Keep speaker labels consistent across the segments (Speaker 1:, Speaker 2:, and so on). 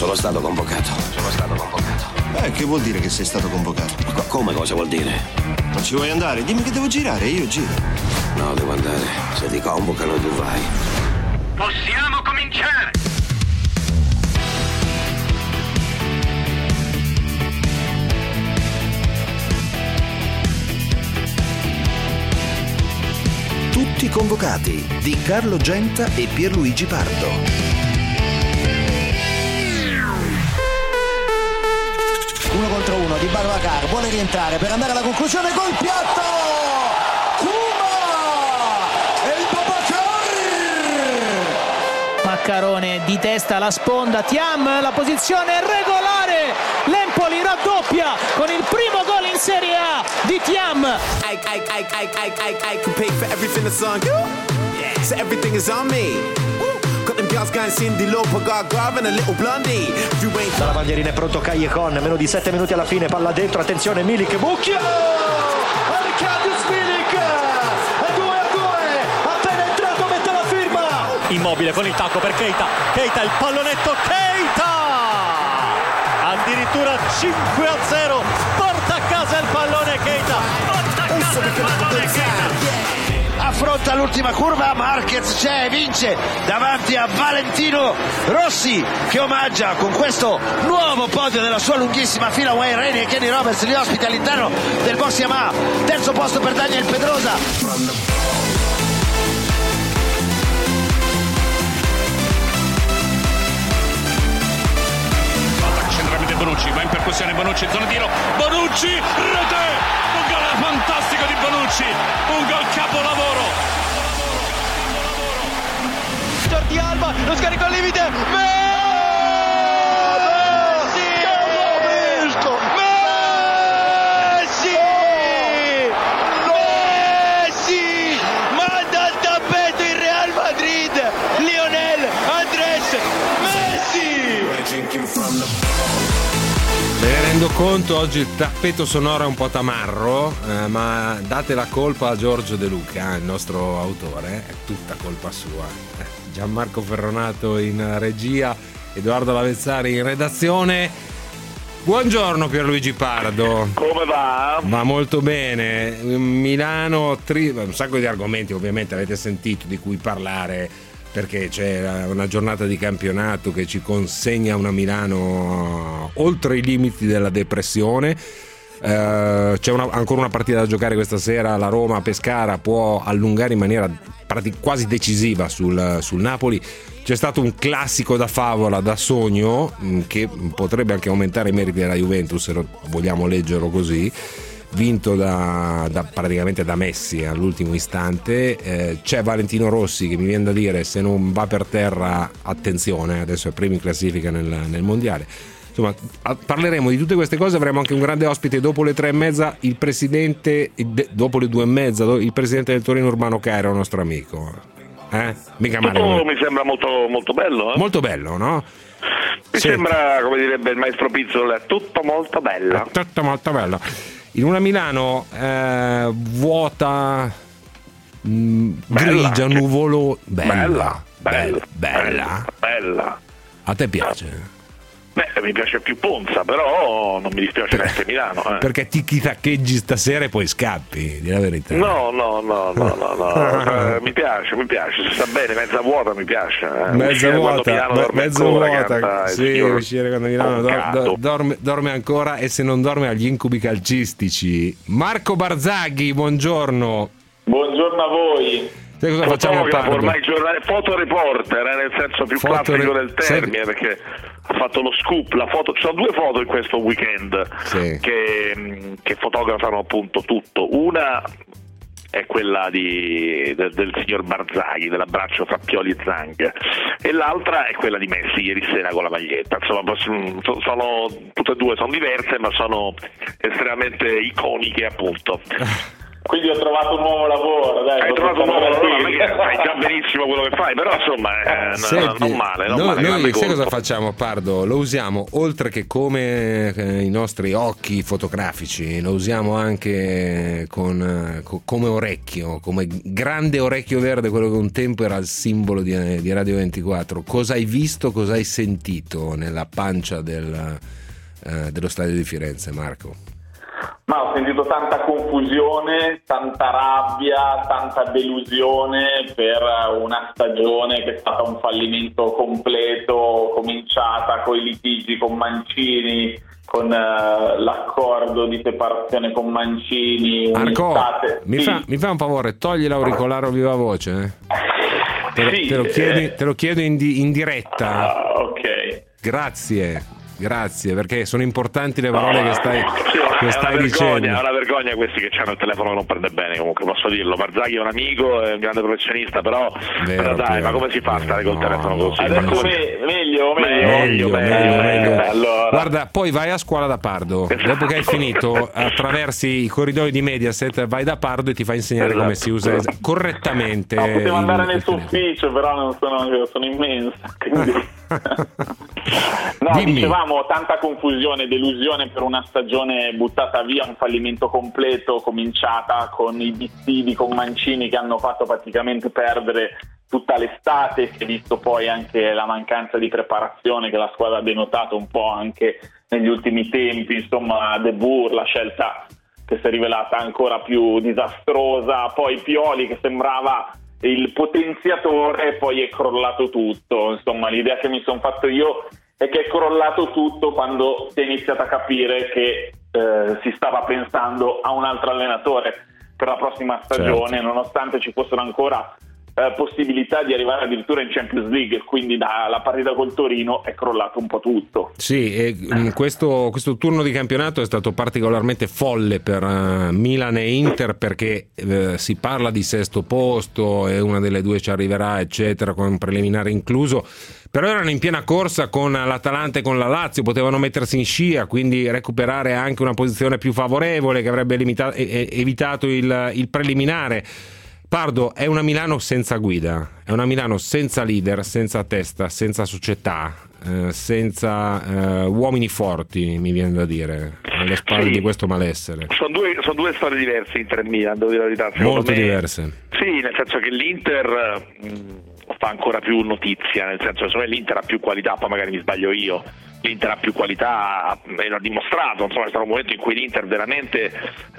Speaker 1: Sono stato convocato.
Speaker 2: Che vuol dire che sei stato convocato?
Speaker 1: Come cosa vuol dire?
Speaker 2: Non ci vuoi andare? Dimmi che devo girare, io giro.
Speaker 1: No, devo andare. Se ti convocano tu vai.
Speaker 3: Possiamo cominciare!
Speaker 4: Tutti convocati di Carlo Genta e Pierluigi Pardo.
Speaker 5: 1 contro 1 di Babacar, vuole rientrare per andare alla conclusione col piatto. Kuma e il Babacar.
Speaker 6: Maccarone di testa alla sponda, Thiam, la posizione è regolare, l'Empoli raddoppia con il primo gol in Serie A di Thiam.
Speaker 7: I can pay for everything that's on you. So everything is on me. Got them girls going Cindy Lauper, got Grav and a little blondie.
Speaker 8: Dalla bandierina è pronto Callejon, meno di 7 minuti alla fine, palla dentro, attenzione Milik, Mucchio! Arkadiusz Milik! 2-2, appena entrato mette la firma! Immobile con il tacco per Keita, il pallonetto, Keita! Addirittura 5-0, porta a casa il pallone Keita!
Speaker 5: Affronta l'ultima curva, Marquez c'è, vince davanti a Valentino Rossi che omaggia con questo nuovo podio della sua lunghissima fila Wayne Rainey e Kenny Roberts, gli ospiti all'interno del box Yamaha. Terzo posto per Daniel Pedrosa.
Speaker 3: Centralmente Bonucci, va in percussione Bonucci, zona tiro, Bonucci, rete! Un gol fantastico di Bonucci, un gol capolavoro.
Speaker 5: Jordi Alba, lo scarico al limite. Messi! Manda al tappeto il Real Madrid. Lionel Andrés Messi!
Speaker 9: Me ne rendo conto, oggi il tappeto sonoro è un po' tamarro, ma date la colpa a Giorgio De Luca, il nostro autore, è tutta colpa sua. Gianmarco Ferronato in regia, Edoardo Lavezzari in redazione. Buongiorno Pierluigi Pardo.
Speaker 10: Come va?
Speaker 9: Va molto bene. Milano, un sacco di argomenti ovviamente avete sentito di cui parlare, perché c'è una giornata di campionato che ci consegna una Milano oltre i limiti della depressione. C'è ancora una partita da giocare questa sera, la Roma a Pescara può allungare in maniera quasi decisiva sul Napoli. C'è stato un classico da favola, da sogno, che potrebbe anche aumentare i meriti della Juventus, se lo vogliamo leggerlo così, vinto praticamente da Messi all'ultimo istante. C'è Valentino Rossi che mi viene da dire, se non va per terra attenzione, adesso è primo in classifica nel mondiale. Insomma, parleremo di tutte queste cose, avremo anche un grande ospite dopo le 3:30, il presidente, dopo le 2:30, il presidente del Torino Urbano Cairo, nostro amico. Mica male.
Speaker 10: Tutto mi sembra molto, molto bello.
Speaker 9: Molto bello, no?
Speaker 10: Mi sembra, come direbbe il maestro Pizzola, tutto molto bello.
Speaker 9: Tutto molto bello. In una Milano vuota, grigia, nuvolo, bella. A te piace?
Speaker 10: Mi piace più Ponza, però non mi dispiace neanche Milano.
Speaker 9: Perché ti taccheggi stasera e poi scappi, di la verità.
Speaker 10: No. Mi piace, se sta bene, mezza vuota mi piace.
Speaker 9: Mezza vuota, sì, uscire quando Milano dorme ancora, e se non dorme agli incubi calcistici. Marco Barzaghi, buongiorno.
Speaker 10: Buongiorno a voi.
Speaker 9: Sai cosa facciamo, Pardo?
Speaker 10: Ormai il giornale fotoreporter, nel senso più classico del termine, perché ha fatto lo scoop, la foto. Ci sono 2 foto in questo weekend, sì, che fotografano appunto tutto. Una è quella del signor Barzaghi, dell'abbraccio fra Pioli e Zang, e l'altra è quella di Messi ieri sera con la maglietta. Insomma, sono tutte e due, sono diverse, ma sono estremamente iconiche, appunto.
Speaker 11: Quindi ho trovato un nuovo lavoro, dai.
Speaker 10: Hai trovato un nuovo lavoro, fai già benissimo quello che fai, però insomma
Speaker 9: Senti,
Speaker 10: non male.
Speaker 9: Noi sai cosa facciamo, Pardo? Lo usiamo oltre che come i nostri occhi fotografici, lo usiamo anche come orecchio, come grande orecchio verde, quello che un tempo era il simbolo di Radio 24. Cosa hai visto, cosa hai sentito nella pancia dello stadio di Firenze, Marco?
Speaker 11: Ma ho sentito tanta confusione, tanta rabbia, tanta delusione per una stagione che è stata un fallimento completo, cominciata con i litigi con Mancini, con l'accordo di separazione con Mancini.
Speaker 9: Marco, mi fa un favore, togli l'auricolare o viva voce? Te lo chiedo in diretta.
Speaker 11: Ok.
Speaker 9: Grazie, perché sono importanti le parole che stai dicendo.
Speaker 10: È una vergogna questi che hanno il telefono che non prende bene, comunque posso dirlo. Marzaghi è un amico, è un grande professionista, però dai, ma come si fa a stare col telefono così?
Speaker 11: Adesso meglio.
Speaker 10: Allora.
Speaker 9: Guarda, poi vai a scuola da Pardo, dopo che hai finito attraversi i corridoi di Mediaset, vai da Pardo e ti fa insegnare come si usa correttamente.
Speaker 11: Potevo andare nel suo ufficio, però non sono immenso, quindi... No, dicevamo tanta confusione, delusione per una stagione buttata via, un fallimento completo, cominciata con i dissidi con Mancini che hanno fatto praticamente perdere tutta l'estate. Si è visto poi anche la mancanza di preparazione che la squadra ha denotato un po' anche negli ultimi tempi, insomma De Boer, la scelta che si è rivelata ancora più disastrosa, poi Pioli che sembrava il potenziatore, poi è crollato tutto. Insomma, l'idea che mi sono fatto io è che è crollato tutto quando si è iniziato a capire che si stava pensando a un altro allenatore per la prossima stagione, certo, nonostante ci fossero ancora possibilità di arrivare addirittura in Champions League, quindi dalla partita col Torino è crollato un po' tutto.
Speaker 9: Sì, e questo turno di campionato è stato particolarmente folle per Milan e Inter, perché si parla di sesto posto e una delle due ci arriverà, eccetera, con un preliminare incluso, però erano in piena corsa con l'Atalanta e con la Lazio, potevano mettersi in scia, quindi recuperare anche una posizione più favorevole che avrebbe evitato il preliminare. Pardo, è una Milano senza guida, è una Milano senza leader, senza testa, senza società, senza uomini forti, mi viene da dire, alle spalle di questo malessere.
Speaker 10: Sono due storie diverse, Inter e Milan, devo dire la verità.
Speaker 9: Molto diverse.
Speaker 10: Sì, nel senso che l'Inter fa ancora più notizia, nel senso che secondo me l'Inter ha più qualità, poi magari mi sbaglio io. L'Inter ha più qualità e l'ha dimostrato, insomma è stato un momento in cui l'Inter veramente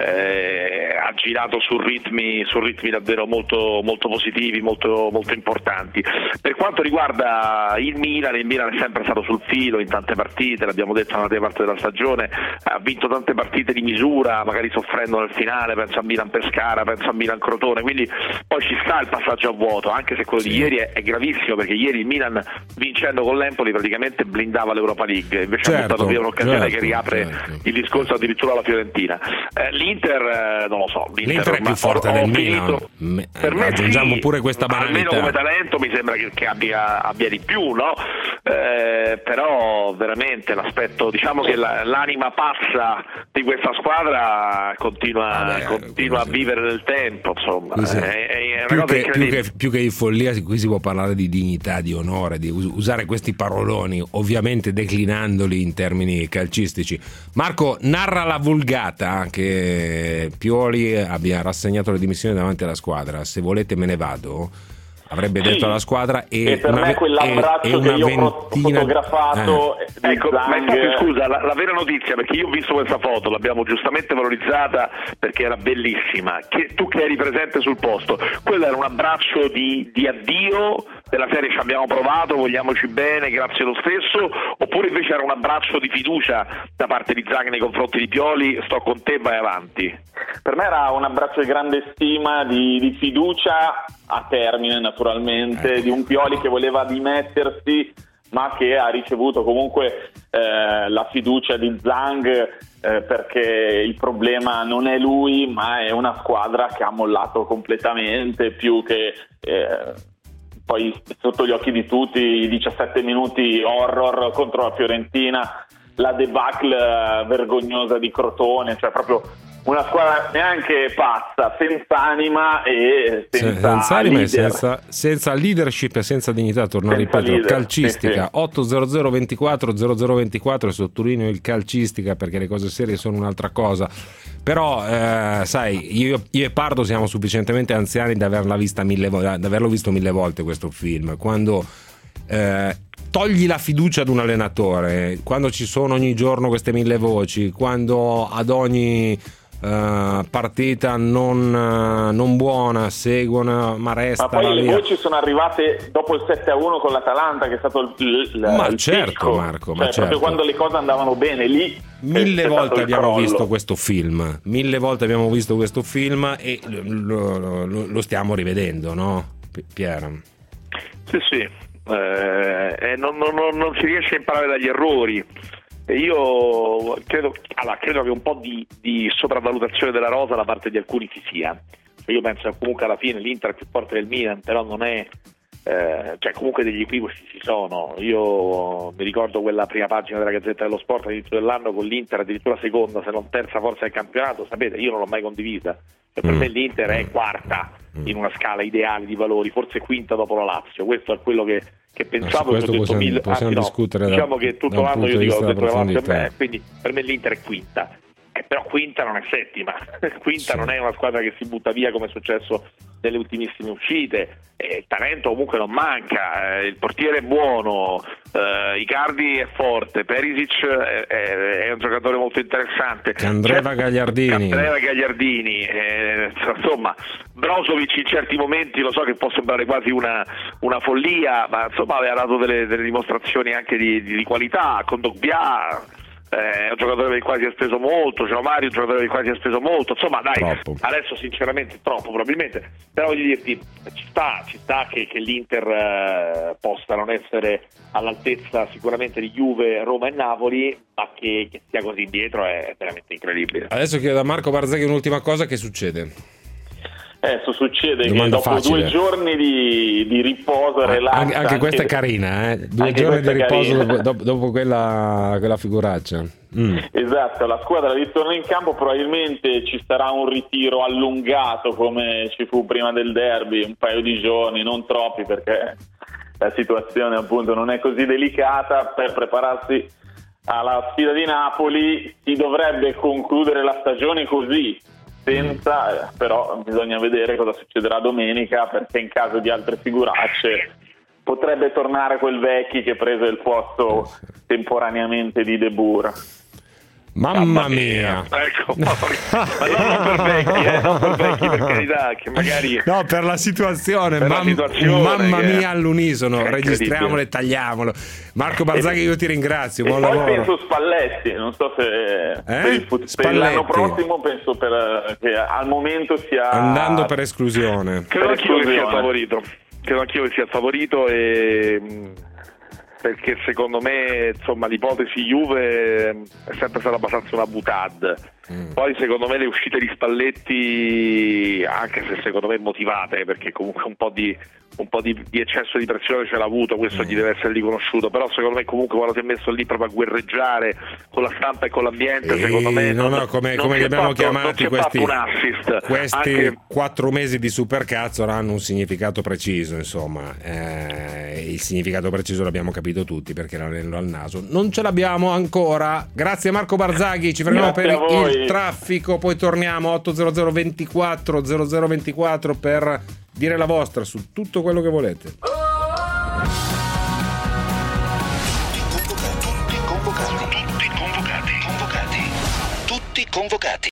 Speaker 10: ha girato su ritmi davvero molto, molto positivi, molto, molto importanti. Per quanto riguarda il Milan è sempre stato sul filo in tante partite, l'abbiamo detto nella prima parte della stagione, ha vinto tante partite di misura, magari soffrendo nel finale, penso a Milan Pescara, penso a Milan Crotone, quindi poi ci sta il passaggio a vuoto, anche se quello di ieri è gravissimo, perché ieri il Milan, vincendo con l'Empoli, praticamente blindava l'Europa League, invece ha buttato via un'occasione che riapre il discorso addirittura alla Fiorentina. L'Inter non lo so,
Speaker 9: l'Inter è più forte del Milan,
Speaker 10: per me
Speaker 9: aggiungiamo
Speaker 10: sì,
Speaker 9: pure questa banalità,
Speaker 10: almeno come talento mi sembra che abbia di più, no? Però veramente l'aspetto, diciamo che l'anima pazza di questa squadra continua a vivere nel tempo, insomma. È una cosa incredibile.
Speaker 9: Più che di follia, qui si può parlare di dignità, di onore, di usare questi paroloni, ovviamente declinandoli in termini calcistici. Marco, narra la vulgata che Pioli abbia rassegnato le dimissioni davanti alla squadra. Se volete me ne vado, avrebbe detto alla squadra,
Speaker 11: e per me quell'abbraccio che io ho fotografato
Speaker 10: ecco, ma infatti scusa, la vera notizia, perché io ho visto questa foto, l'abbiamo giustamente valorizzata perché era bellissima, tu che eri presente sul posto, quello era un abbraccio di addio, della serie ci abbiamo provato, vogliamoci bene, grazie lo stesso, oppure invece era un abbraccio di fiducia da parte di Zaghi nei confronti di Pioli, sto con te, vai avanti?
Speaker 11: Per me era un abbraccio di grande stima, di fiducia a termine naturalmente, di un Pioli che voleva dimettersi ma che ha ricevuto comunque la fiducia di Zhang, perché il problema non è lui ma è una squadra che ha mollato completamente, più che poi sotto gli occhi di tutti i 17 minuti horror contro la Fiorentina, la debacle vergognosa di Crotone, cioè proprio una squadra neanche pazza, senza anima e senza leader.
Speaker 9: Senza leadership e senza dignità, torno a ripetere, calcistica. Sì. 800 24 0024, e sottolineo il calcistica perché le cose serie sono un'altra cosa. Però sai, io e Pardo siamo sufficientemente anziani da averlo visto 1000 volte questo film. Quando togli la fiducia ad un allenatore, quando ci sono ogni giorno queste 1000 voci, quando ad ogni partita non buona seguono ma resta,
Speaker 11: ma poi le voci sono arrivate dopo il 7-1 con l'Atalanta, che è stato il
Speaker 9: certo
Speaker 11: picco.
Speaker 9: Marco,
Speaker 11: cioè, proprio quando le cose andavano bene, lì
Speaker 9: 1000 volte abbiamo visto questo film, 1000 volte abbiamo visto questo film e lo stiamo rivedendo, no Pier?
Speaker 10: Sì. Non si riesce a imparare dagli errori. Io credo che un po' di sopravvalutazione della rosa da parte di alcuni ci sia. Io penso che comunque alla fine l'Inter è più forte del Milan, però non è cioè comunque degli equivoci ci sono. Io mi ricordo quella prima pagina della Gazzetta dello Sport all'inizio dell'anno con l'Inter addirittura seconda, se non terza forza del campionato. Sapete, io non l'ho mai condivisa. Per me l'Inter è quarta in una scala ideale di valori, forse quinta dopo la Lazio. Questo è quello che pensavo.
Speaker 9: Questo possiamo discutere.
Speaker 10: Diciamo che tutto l'anno io dico, ho detto la Lazio, quindi per me l'Inter è quinta. Però quinta non è settima. Quinta non è una squadra che si butta via come è successo nelle ultimissime uscite. Il talento comunque non manca, il portiere è buono, Icardi è forte, Perisic è un giocatore molto interessante,
Speaker 9: Candreva Gagliardini,
Speaker 10: insomma Brozovic in certi momenti, lo so che può sembrare quasi una follia, ma insomma aveva dato delle dimostrazioni anche di qualità. Con Dogbia è un giocatore per il quale si è speso molto, c'è Mario, un giocatore per il quale si è speso molto, insomma dai, troppo. Adesso sinceramente troppo probabilmente, però voglio dirti, ci sta che l'Inter possa non essere all'altezza sicuramente di Juve, Roma e Napoli, ma che stia così indietro è veramente incredibile.
Speaker 9: Adesso chiedo a Marco Barzaghi un'ultima cosa: che succede?
Speaker 11: Succede
Speaker 9: Domanda
Speaker 11: che dopo
Speaker 9: facile.
Speaker 11: 2 giorni di riposo relax,
Speaker 9: anche questa è carina, 2 giorni di riposo dopo quella figuraccia.
Speaker 11: Esatto, la squadra ritorna in campo, probabilmente ci sarà un ritiro allungato come ci fu prima del derby, un paio di giorni, non troppi perché la situazione appunto non è così delicata, per prepararsi alla sfida di Napoli. Si dovrebbe concludere la stagione così, però bisogna vedere cosa succederà domenica, perché in caso di altre figuracce potrebbe tornare quel Vecchi che prese il posto temporaneamente di De Boer.
Speaker 9: Mamma mia.
Speaker 10: Ecco, ma non per Vecchi, per carità, che magari
Speaker 9: no, per la situazione, mamma mia all'unisono, registriamolo e tagliamolo. Marco Barzaghi, io ti ringrazio, buon lavoro.
Speaker 11: Poi penso Spalletti, non so se per l'anno prossimo penso che al momento sia
Speaker 9: andando per esclusione.
Speaker 10: Credo anch'io che sia favorito perché secondo me insomma l'ipotesi Juve è sempre stata abbastanza una boutade. Poi secondo me le uscite di Spalletti, anche se secondo me motivate, perché comunque un po' di eccesso di pressione ce l'ha avuto, questo gli deve essere riconosciuto, però secondo me comunque quando si è messo lì proprio a guerreggiare con la stampa e con l'ambiente, secondo me
Speaker 9: come li abbiamo chiamati questi
Speaker 10: anche
Speaker 9: 4 mesi di supercazzo hanno un significato preciso, insomma, il significato preciso l'abbiamo capito tutti, perché l'anello al naso non ce l'abbiamo ancora. Grazie Marco Barzaghi, ci fermiamo per il traffico, poi torniamo 800 24 0024 per dire la vostra su tutto quello che volete.
Speaker 4: Tutti convocati.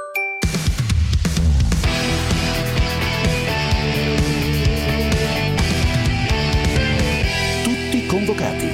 Speaker 4: Tutti convocati.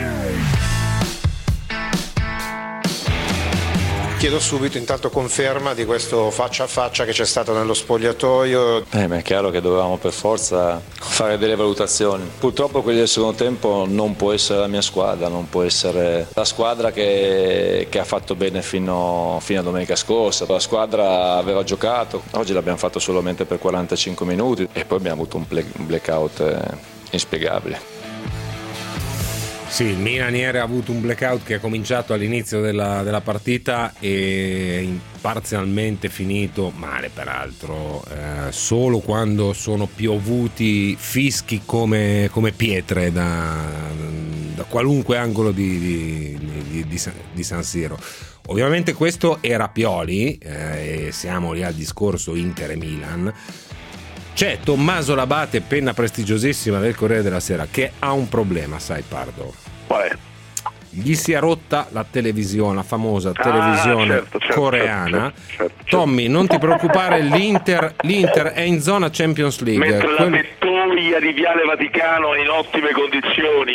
Speaker 12: Chiedo subito intanto conferma di questo faccia a faccia che c'è stato nello spogliatoio.
Speaker 13: Ma è chiaro che dovevamo per forza fare delle valutazioni. Purtroppo quelli del secondo tempo non può essere la mia squadra, non può essere la squadra che ha fatto bene fino a domenica scorsa. La squadra aveva giocato, oggi l'abbiamo fatto solamente per 45 minuti e poi abbiamo avuto un blackout inspiegabile.
Speaker 9: Sì, il Milan ieri ha avuto un blackout che è cominciato all'inizio della partita e parzialmente finito, male peraltro, solo quando sono piovuti fischi come pietre da qualunque angolo di San Siro. Ovviamente questo era Pioli, e siamo lì al discorso Inter e Milan. C'è Tommaso Labate, penna prestigiosissima del Corriere della Sera, che ha un problema, sai Pardo?
Speaker 10: Qual è?
Speaker 9: Gli si è rotta la televisione, la famosa televisione coreana. Certo.
Speaker 10: Tommy,
Speaker 9: non ti preoccupare, l'Inter è in zona Champions League.
Speaker 10: Mentre la tettoia di Viale Vaticano è in ottime condizioni,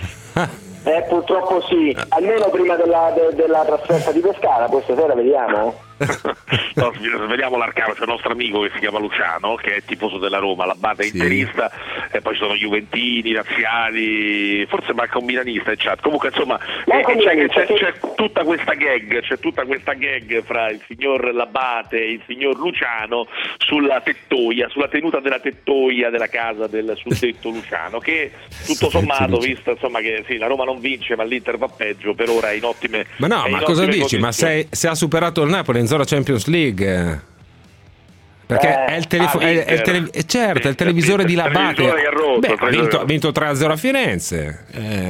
Speaker 14: purtroppo sì, almeno prima della trasferta di Pescara. Questa sera vediamo.
Speaker 10: No, vediamo l'Arcano. C'è un nostro amico che si chiama Luciano, che è tifoso della Roma, l'Abate è interista, e poi ci sono juventini, razziali, forse manca un milanista in chat. Comunque insomma c'è tutta questa gag fra il signor L'Abate e il signor Luciano sulla tettoia, sulla tenuta della tettoia della casa del suddetto Luciano, che tutto sommato, visto insomma che sì, la Roma non vince ma l'Inter va peggio, per ora è in ottime.
Speaker 9: Ma no, ma cosa dici? Ma se ha superato il Napoli in zona Champions League, perché è il televisore di Labate. Ha vinto 3-0 a Firenze.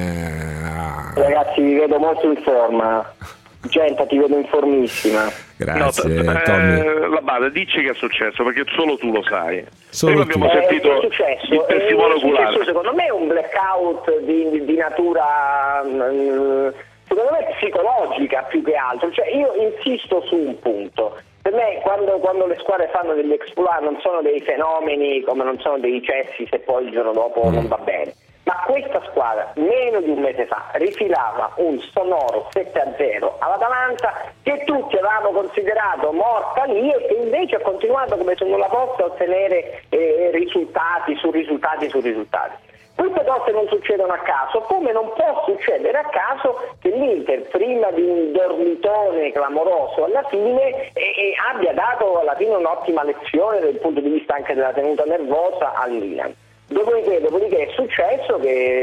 Speaker 14: Ragazzi, vi vedo molto in forma. Genta, ti vedo in formissima.
Speaker 9: Grazie, Tommy.
Speaker 10: Labate, dici che è successo, perché solo tu lo sai.
Speaker 9: Solo
Speaker 10: abbiamo sentito
Speaker 14: è successo,
Speaker 10: il testimone oculare.
Speaker 14: Secondo me è un blackout di natura secondo me psicologica più che altro. Cioè, io insisto su un punto. Per me quando le squadre fanno degli exploit non sono dei fenomeni, come non sono dei cessi se poi il giorno dopo non va bene. Ma questa squadra meno di un mese fa rifilava un sonoro 7-0 all'Atalanta, che tutti avevamo considerato morta lì, e che invece ha continuato come se non la fosse a ottenere risultati su risultati su risultati. Queste cose non succedono a caso, come non può succedere a caso che l'Inter, prima di un dormitone clamoroso alla fine, abbia dato alla fine un'ottima lezione dal punto di vista anche della tenuta nervosa al Milan. Dopodiché è successo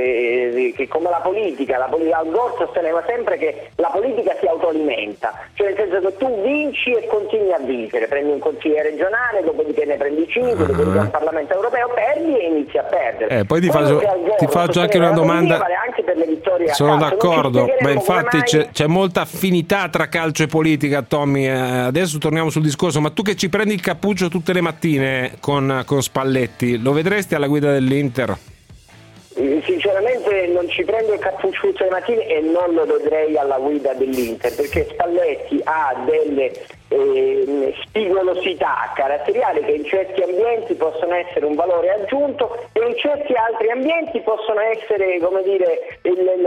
Speaker 14: che come la politica Al Gore sosteneva sempre che la politica si autoalimenta, cioè nel senso che tu vinci e continui a vincere, prendi un consigliere regionale, dopodiché ne prendi 5, dopodiché al Parlamento europeo perdi e inizi a perdere.
Speaker 9: Poi ti faccio anche una domanda.
Speaker 14: Vale anche per le vittorie
Speaker 9: sono d'accordo, ma infatti c'è molta affinità tra calcio e politica, Tommy. Adesso torniamo sul discorso, ma tu che ci prendi il cappuccio tutte le mattine con Spalletti, lo vedresti alla guida dell'Inter?
Speaker 14: Sinceramente non ci prendo il cappuccio tutte le mattine e non lo vedrei alla guida dell'Inter, perché Spalletti ha delle spigolosità caratteriali che in certi ambienti possono essere un valore aggiunto e in certi altri ambienti possono essere, come dire,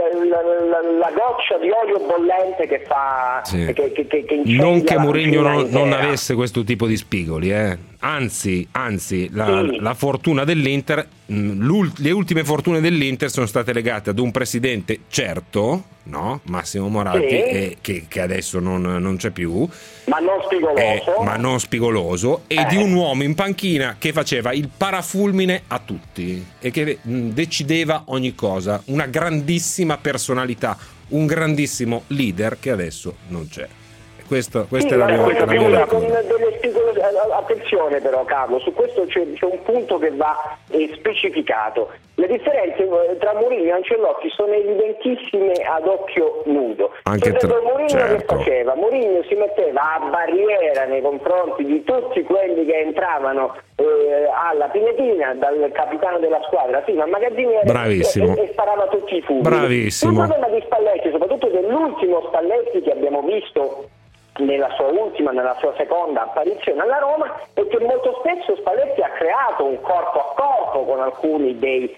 Speaker 14: la goccia di olio bollente che fa che
Speaker 9: non che Mourinho non avesse questo tipo di spigoli, anzi la fortuna dell'Inter, le ultime fortune dell'Inter sono state legate ad un presidente certo, no? Massimo Moratti, che adesso non c'è più, ma non spigoloso, e di un uomo in panchina che faceva il parafulmine a tutti e che decideva ogni cosa, una grandissima personalità, un grandissimo leader che adesso non c'è. Questa è la mia
Speaker 14: attenzione però, Carlo, su questo c'è un punto che va specificato. Le differenze tra Mourinho e Ancelotti sono evidentissime ad occhio nudo. Mourinho che faceva? Mourinho si metteva a barriera nei confronti di tutti quelli che entravano alla Pinetina, dal capitano della squadra fino al magazziniere, e sparava tutti i fumi.
Speaker 9: Bravissimo.
Speaker 14: Il problema di Spalletti, soprattutto dell'ultimo Spalletti che abbiamo visto nella sua seconda apparizione alla Roma, è che molto spesso Spalletti ha creato un corpo a corpo con alcuni dei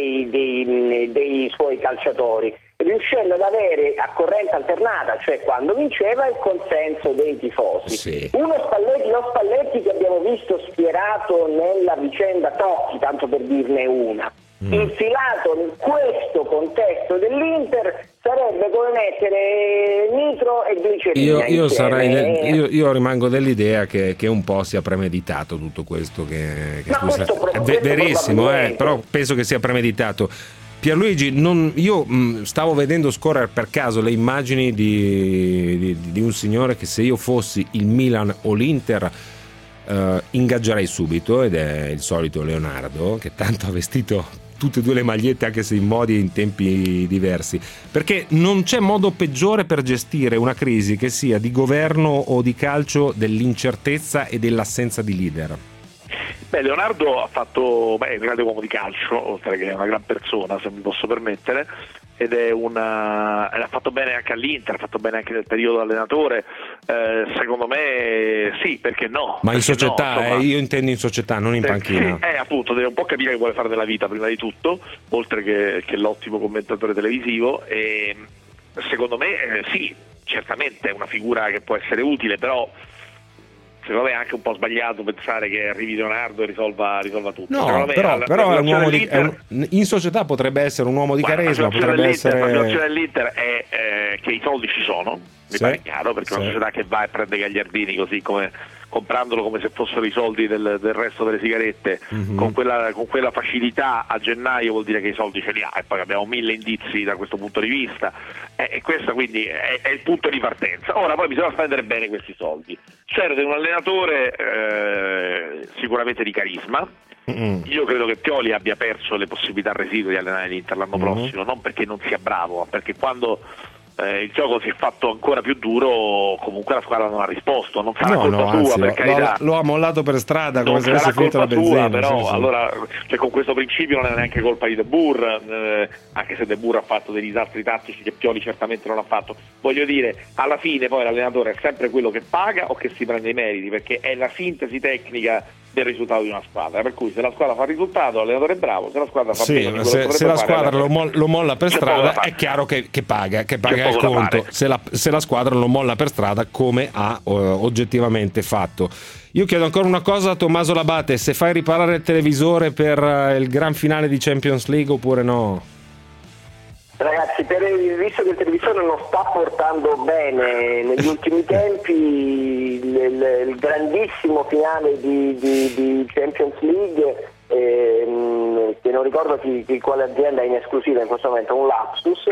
Speaker 14: suoi calciatori, riuscendo ad avere a corrente alternata, cioè quando vinceva, il consenso dei tifosi. Lo Spalletti che abbiamo visto schierato nella vicenda Totti, tanto per dirne una, infilato in questo contesto dell'Inter, sarebbe come mettere nitro e glicerina.
Speaker 9: Io rimango dell'idea che un po' sia premeditato tutto questo, è verissimo, però penso che sia premeditato. Pierluigi, io stavo vedendo scorrere per caso le immagini di un signore che se io fossi il Milan o l'Inter ingaggerei subito, ed è il solito Leonardo, che tanto ha vestito tutte e due le magliette, anche se in modi e in tempi diversi, perché non c'è modo peggiore per gestire una crisi che sia di governo o di calcio dell'incertezza e dell'assenza di leader.
Speaker 10: Leonardo ha fatto è un grande uomo di calcio, oltre che una gran persona, se mi posso permettere, ed ha fatto bene anche all'Inter, ha fatto bene anche nel periodo allenatore, secondo me sì, perché no?
Speaker 9: Ma in società,
Speaker 10: no,
Speaker 9: io intendo in società, non in panchina.
Speaker 10: Appunto, deve un po' capire che vuole fare della vita prima di tutto, oltre che l'ottimo commentatore televisivo, e secondo me sì, certamente è una figura che può essere utile, però secondo me è anche un po' sbagliato pensare che arrivi Leonardo e risolva tutto.
Speaker 9: No, però è un uomo in società potrebbe essere un uomo di carisma, potrebbe essere.
Speaker 10: La situazione dell'Inter è che i soldi ci sono, mi pare chiaro, perché è una società che va e prende Gagliardini così come comprandolo come se fossero i soldi del resto delle sigarette, con quella facilità a gennaio vuol dire che i soldi ce li ha, e poi abbiamo 1000 indizi da questo punto di vista, e questo quindi è il punto di partenza. Ora poi bisogna spendere bene questi soldi. Serve un allenatore sicuramente di carisma. Io credo che Pioli abbia perso le possibilità residue di allenare l'Inter l'anno prossimo, non perché non sia bravo, ma perché quando il gioco si è fatto ancora più duro, comunque la squadra non ha risposto. Non sarà colpa sua, per carità,
Speaker 9: lo ha mollato per strada come se avesse finito la
Speaker 10: benzina,
Speaker 9: benzina,
Speaker 10: però allora, cioè, con questo principio non è neanche colpa di De Boer, anche se De Boer ha fatto dei disastri tattici che Pioli certamente non ha fatto. Voglio dire, alla fine poi l'allenatore è sempre quello che paga o che si prende i meriti, perché è la sintesi tecnica del risultato di una squadra, per cui se la squadra fa il risultato l'allenatore è bravo, se la squadra fa bene,
Speaker 9: se la squadra lo molla per strada è chiaro che paga il conto, se la squadra lo molla per strada, come ha oggettivamente fatto. Io chiedo ancora una cosa a Tommaso Labate: se fai riparare il televisore per il gran finale di Champions League oppure no?
Speaker 14: Ragazzi, visto che il televisore non sta portando bene negli ultimi tempi, il grandissimo finale di Champions League, che non ricordo quale azienda è in esclusiva in questo momento, un lapsus.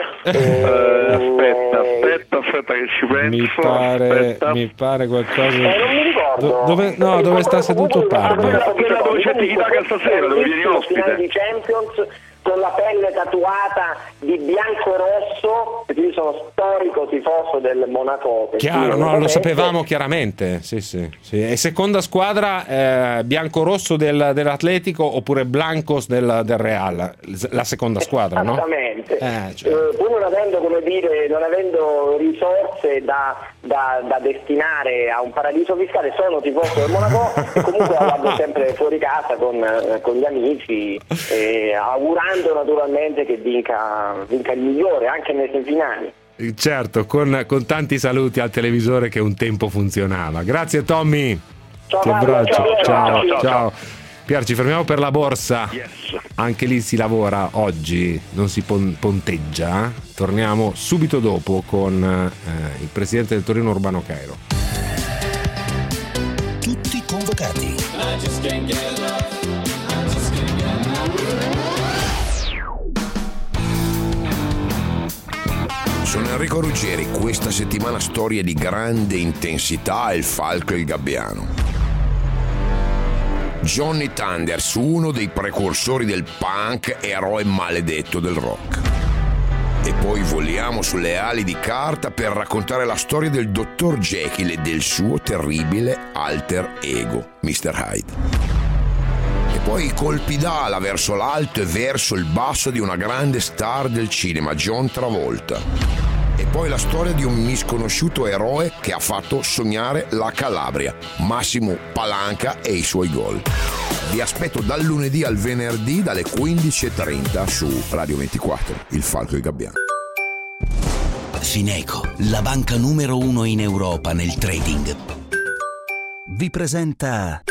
Speaker 10: Aspetta che ci penso.
Speaker 9: Mi pare qualcosa.
Speaker 14: Non mi ricordo.
Speaker 9: Dove sta seduto Parma?
Speaker 10: Quella dove c'è Tiki-Taka stasera, dove vieni ospite.
Speaker 14: Di Champions, con la pelle tatuata di bianco-rosso, perché io sono storico tifoso del Monaco.
Speaker 9: Chiaro, lo sapevamo chiaramente. Sì. E seconda squadra, bianco-rosso dell'Atletico oppure blancos del Real, la seconda squadra, no?
Speaker 14: Esattamente. Pur non avendo, non avendo risorse da destinare a un paradiso fiscale, sono tifoso del Monaco e comunque la guardo sempre fuori casa con gli amici, augurando naturalmente che vinca il migliore anche nelle semifinali.
Speaker 9: Certo, con tanti saluti al televisore che un tempo funzionava. Grazie Tommy. Ti abbraccio. Ciao. Pier, ci fermiamo per la borsa.
Speaker 10: Yes.
Speaker 9: Anche lì si lavora oggi, non si ponteggia. Torniamo subito dopo con il presidente del Torino Urbano Cairo.
Speaker 4: Tutti convocati.
Speaker 15: Sono Enrico Ruggeri, questa settimana storia di grande intensità, il falco e il gabbiano. Johnny Thunders, uno dei precursori del punk, eroe maledetto del rock. E poi voliamo sulle ali di carta per raccontare la storia del dottor Jekyll e del suo terribile alter ego, Mr. Hyde. E poi i colpi d'ala verso l'alto e verso il basso di una grande star del cinema, John Travolta. E poi la storia di un misconosciuto eroe che ha fatto sognare la Calabria, Massimo Palanca e i suoi gol. Vi aspetto dal lunedì al venerdì dalle 15:30 su Radio 24, il falco e il gabbiano.
Speaker 4: Fineco, la banca numero 1 in Europa nel trading, vi presenta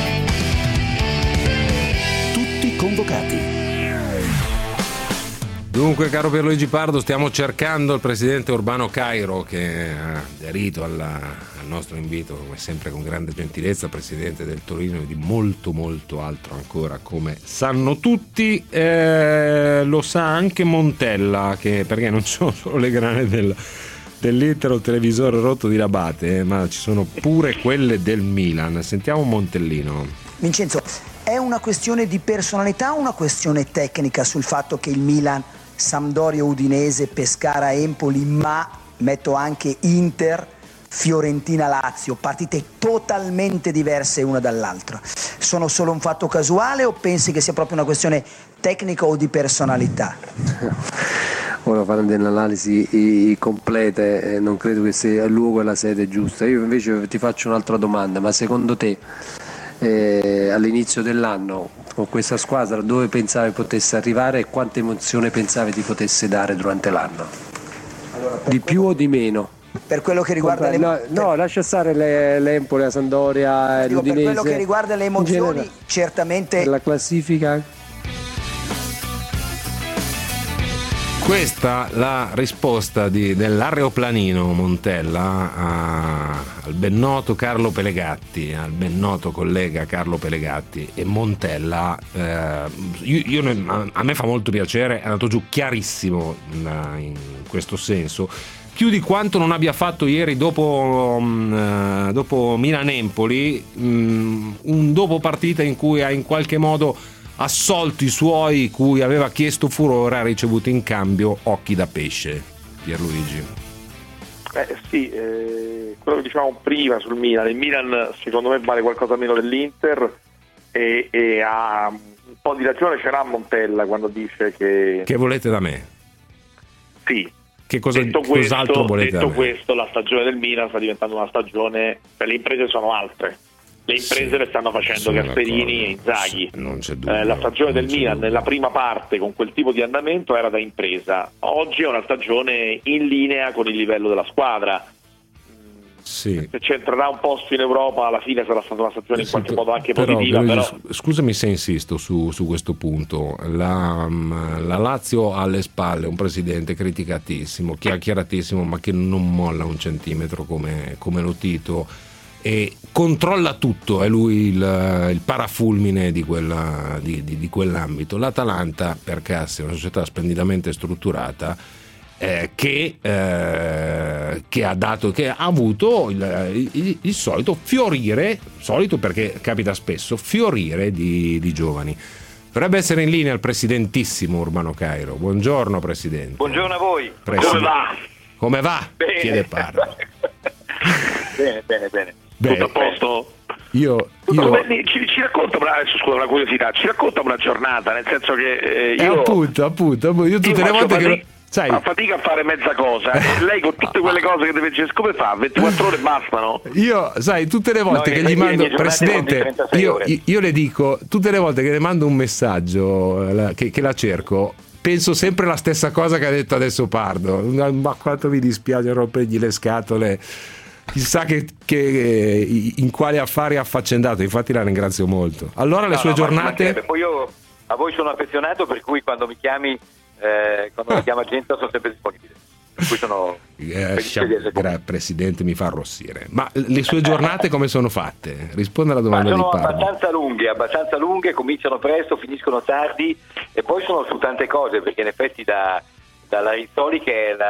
Speaker 4: Tutti convocati.
Speaker 9: Dunque, caro Pierluigi Pardo, stiamo cercando il presidente Urbano Cairo, che ha aderito al nostro invito, come sempre con grande gentilezza, presidente del Torino e di molto molto altro ancora, come sanno tutti. Lo sa anche Montella, perché non ci sono solo le grane dell'Inter o il televisore rotto di Labate, ma ci sono pure quelle del Milan. Sentiamo Montellino.
Speaker 16: Vincenzo, è una questione di personalità o una questione tecnica sul fatto che il Milan, Sampdoria, Udinese, Pescara, Empoli, ma metto anche Inter, Fiorentina, Lazio, partite totalmente diverse una dall'altra, sono solo un fatto casuale o pensi che sia proprio una questione tecnica o di personalità?
Speaker 17: Ora fare delle analisi complete, non credo che sia il luogo e la sede giusta. Io invece ti faccio un'altra domanda, ma secondo te all'inizio dell'anno con questa squadra dove pensavi potesse arrivare e quanta emozione pensavi ti potesse dare durante l'anno? Allora, di più o di meno?
Speaker 16: Per quello che riguarda
Speaker 17: no, lascia stare l'Empoli, la Sampdoria, l'Udinese.
Speaker 16: Per quello che riguarda le emozioni, certamente
Speaker 17: la classifica.
Speaker 9: Questa la risposta dell'aeroplanino Montella al ben noto Carlo Pelegatti, al ben noto collega Carlo Pelegatti. E Montella, a me fa molto piacere, è andato giù chiarissimo in questo senso, più di quanto non abbia fatto ieri dopo Milan-Empoli, un dopo partita in cui ha in qualche modo assolto i suoi cui aveva chiesto furore, ha ricevuto in cambio occhi da pesce. Pierluigi.
Speaker 10: Sì, quello che dicevamo prima sul Milan, il Milan secondo me vale qualcosa meno dell'Inter e ha un po' di ragione ce l'ha Montella quando dice che
Speaker 9: volete da me?
Speaker 10: Sì.
Speaker 9: Cos'altro volete da me?
Speaker 10: Detto questo, la stagione del Milan sta diventando una stagione, per le imprese sono altre. Le imprese le stanno facendo Gasperini e Inzaghi.
Speaker 9: Non c'è dubbio,
Speaker 10: la stagione del Milan nella prima parte con quel tipo di andamento era da impresa. Oggi è una stagione in linea con il livello della squadra.
Speaker 9: Sì.
Speaker 10: Se c'entrerà un posto in Europa, alla fine sarà stata una stagione in qualche modo anche positiva. Però...
Speaker 9: Scusami se insisto su questo punto. La Lazio ha alle spalle un presidente criticatissimo, chiacchieratissimo, ma che non molla un centimetro come Lotito. E controlla tutto, è lui il parafulmine di quell'ambito. L'Atalanta, per Cassi, è una società splendidamente strutturata che ha avuto il solito fiorire, solito perché capita spesso, fiorire di giovani. Dovrebbe essere in linea il presidentissimo Urbano Cairo. Buongiorno presidente.
Speaker 18: Buongiorno a voi.
Speaker 10: Come va?
Speaker 9: Bene. Chiede Pardo.
Speaker 18: Bene.
Speaker 10: Tutto a posto?
Speaker 9: Io...
Speaker 10: Ci racconta una curiosità, ci racconta una giornata, nel senso che io
Speaker 9: appunto io tutte le volte che
Speaker 10: fa fatica a fare mezza cosa. Lei con tutte quelle cose che deve dire, come fa? 24 ore bastano?
Speaker 9: Io, tutte le volte che gli mando, presidente, io le dico, tutte le volte che le mando un messaggio che la cerco, penso sempre la stessa cosa che ha detto adesso Pardo. Ma quanto mi dispiace rompergli le scatole. Chissà che in quali affari ha affaccendato, infatti la ringrazio molto. Allora le sue giornate?
Speaker 18: Poi io a voi sono affezionato, per cui quando mi chiami quando mi chiama gente sono sempre disponibile. Per cui sono
Speaker 9: presidente, mi fa arrossire. Ma le sue giornate come sono fatte? Risponda alla domanda di Pardo.
Speaker 18: Sono abbastanza lunghe, cominciano presto, finiscono tardi e poi sono su tante cose, perché in effetti dalla Rizzoli, che è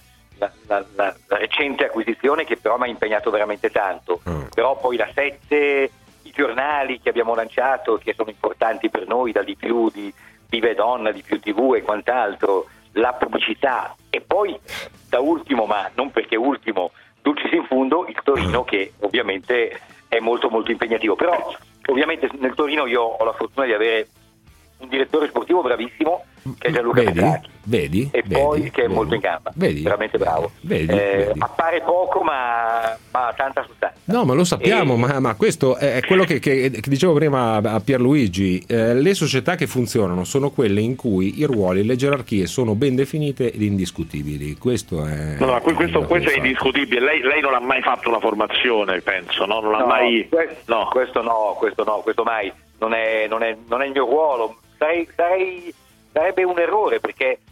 Speaker 18: la recente acquisizione, che però mi ha impegnato veramente tanto, però poi la 7, i giornali che abbiamo lanciato, che sono importanti per noi, da di più di Vive Donna, di più TV e quant'altro, la pubblicità, e poi da ultimo, ma non perché ultimo, dulcis in fundo, il Torino, che ovviamente è molto molto impegnativo. Però ovviamente nel Torino io ho la fortuna di avere un direttore sportivo bravissimo, che è Gianluca Petracchi, poi che è molto in gamba, veramente bravo. Appare poco ma ha tanta sostanza.
Speaker 9: No, ma lo sappiamo, ma questo è quello che dicevo prima a Pierluigi. Le società che funzionano sono quelle in cui i ruoli e le gerarchie sono ben definite ed indiscutibili. Questo è
Speaker 10: questo è indiscutibile. Lei non ha mai fatto una formazione, penso, no? Non ha mai.
Speaker 18: Questo mai. Non è il mio ruolo. Sarebbe un errore, perché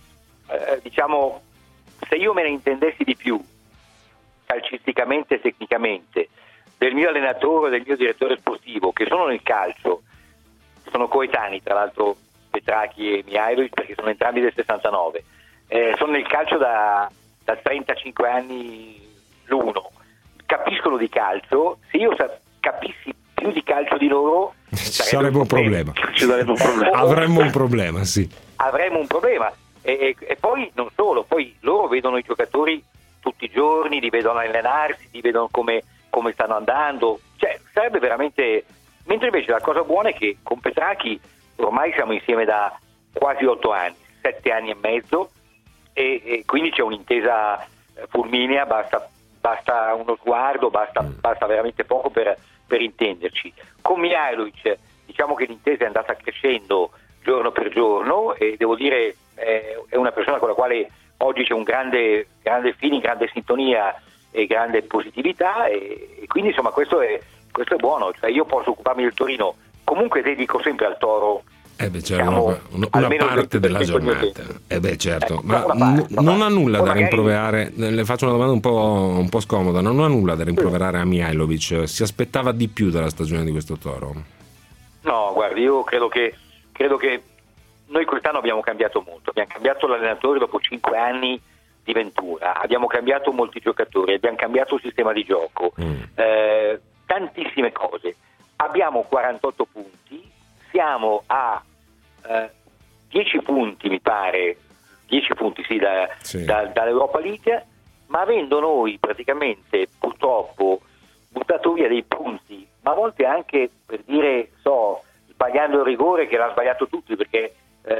Speaker 18: diciamo, se io me ne intendessi di più calcisticamente e tecnicamente del mio allenatore, del mio direttore sportivo, che sono nel calcio, sono coetanei tra l'altro Petracchi e Mihajlovic, perché sono entrambi del 69, sono nel calcio da 35 anni l'uno, capiscono di calcio. Se io capissi più di calcio di loro
Speaker 9: sarebbe un problema. Avremmo un problema, sì.
Speaker 18: Avremmo un problema. E poi non solo, poi loro vedono i giocatori tutti i giorni, li vedono allenarsi, li vedono come stanno andando, cioè sarebbe veramente. Mentre invece la cosa buona è che con Petracchi ormai siamo insieme da quasi 8 anni, 7 anni e mezzo, e quindi c'è un'intesa fulminea, basta uno sguardo, basta veramente poco per intenderci. Con Mihajlovic diciamo che l'intesa è andata crescendo giorno per giorno, e devo dire è una persona con la quale oggi c'è un grande feeling, grande sintonia e grande positività, e quindi insomma questo è buono. Cioè io posso occuparmi del Torino, comunque dedico sempre al Toro
Speaker 9: una parte della giornata. Certo, ma non ha nulla da rimproverare. Le faccio una domanda un po' scomoda. Non ha nulla da rimproverare a Mihajlovic? Si aspettava di più dalla stagione di questo Toro?
Speaker 18: No, guardi, io credo che noi quest'anno abbiamo cambiato molto. Abbiamo cambiato l'allenatore dopo 5 anni di Ventura, abbiamo cambiato molti giocatori, abbiamo cambiato il sistema di gioco, tantissime cose. Abbiamo 48 punti, siamo a 10 punti, mi pare, 10 punti dall'Europa League, ma avendo noi praticamente purtroppo buttato via dei punti, ma a volte anche, per dire, sbagliando il rigore, che l'ha sbagliato tutti, perché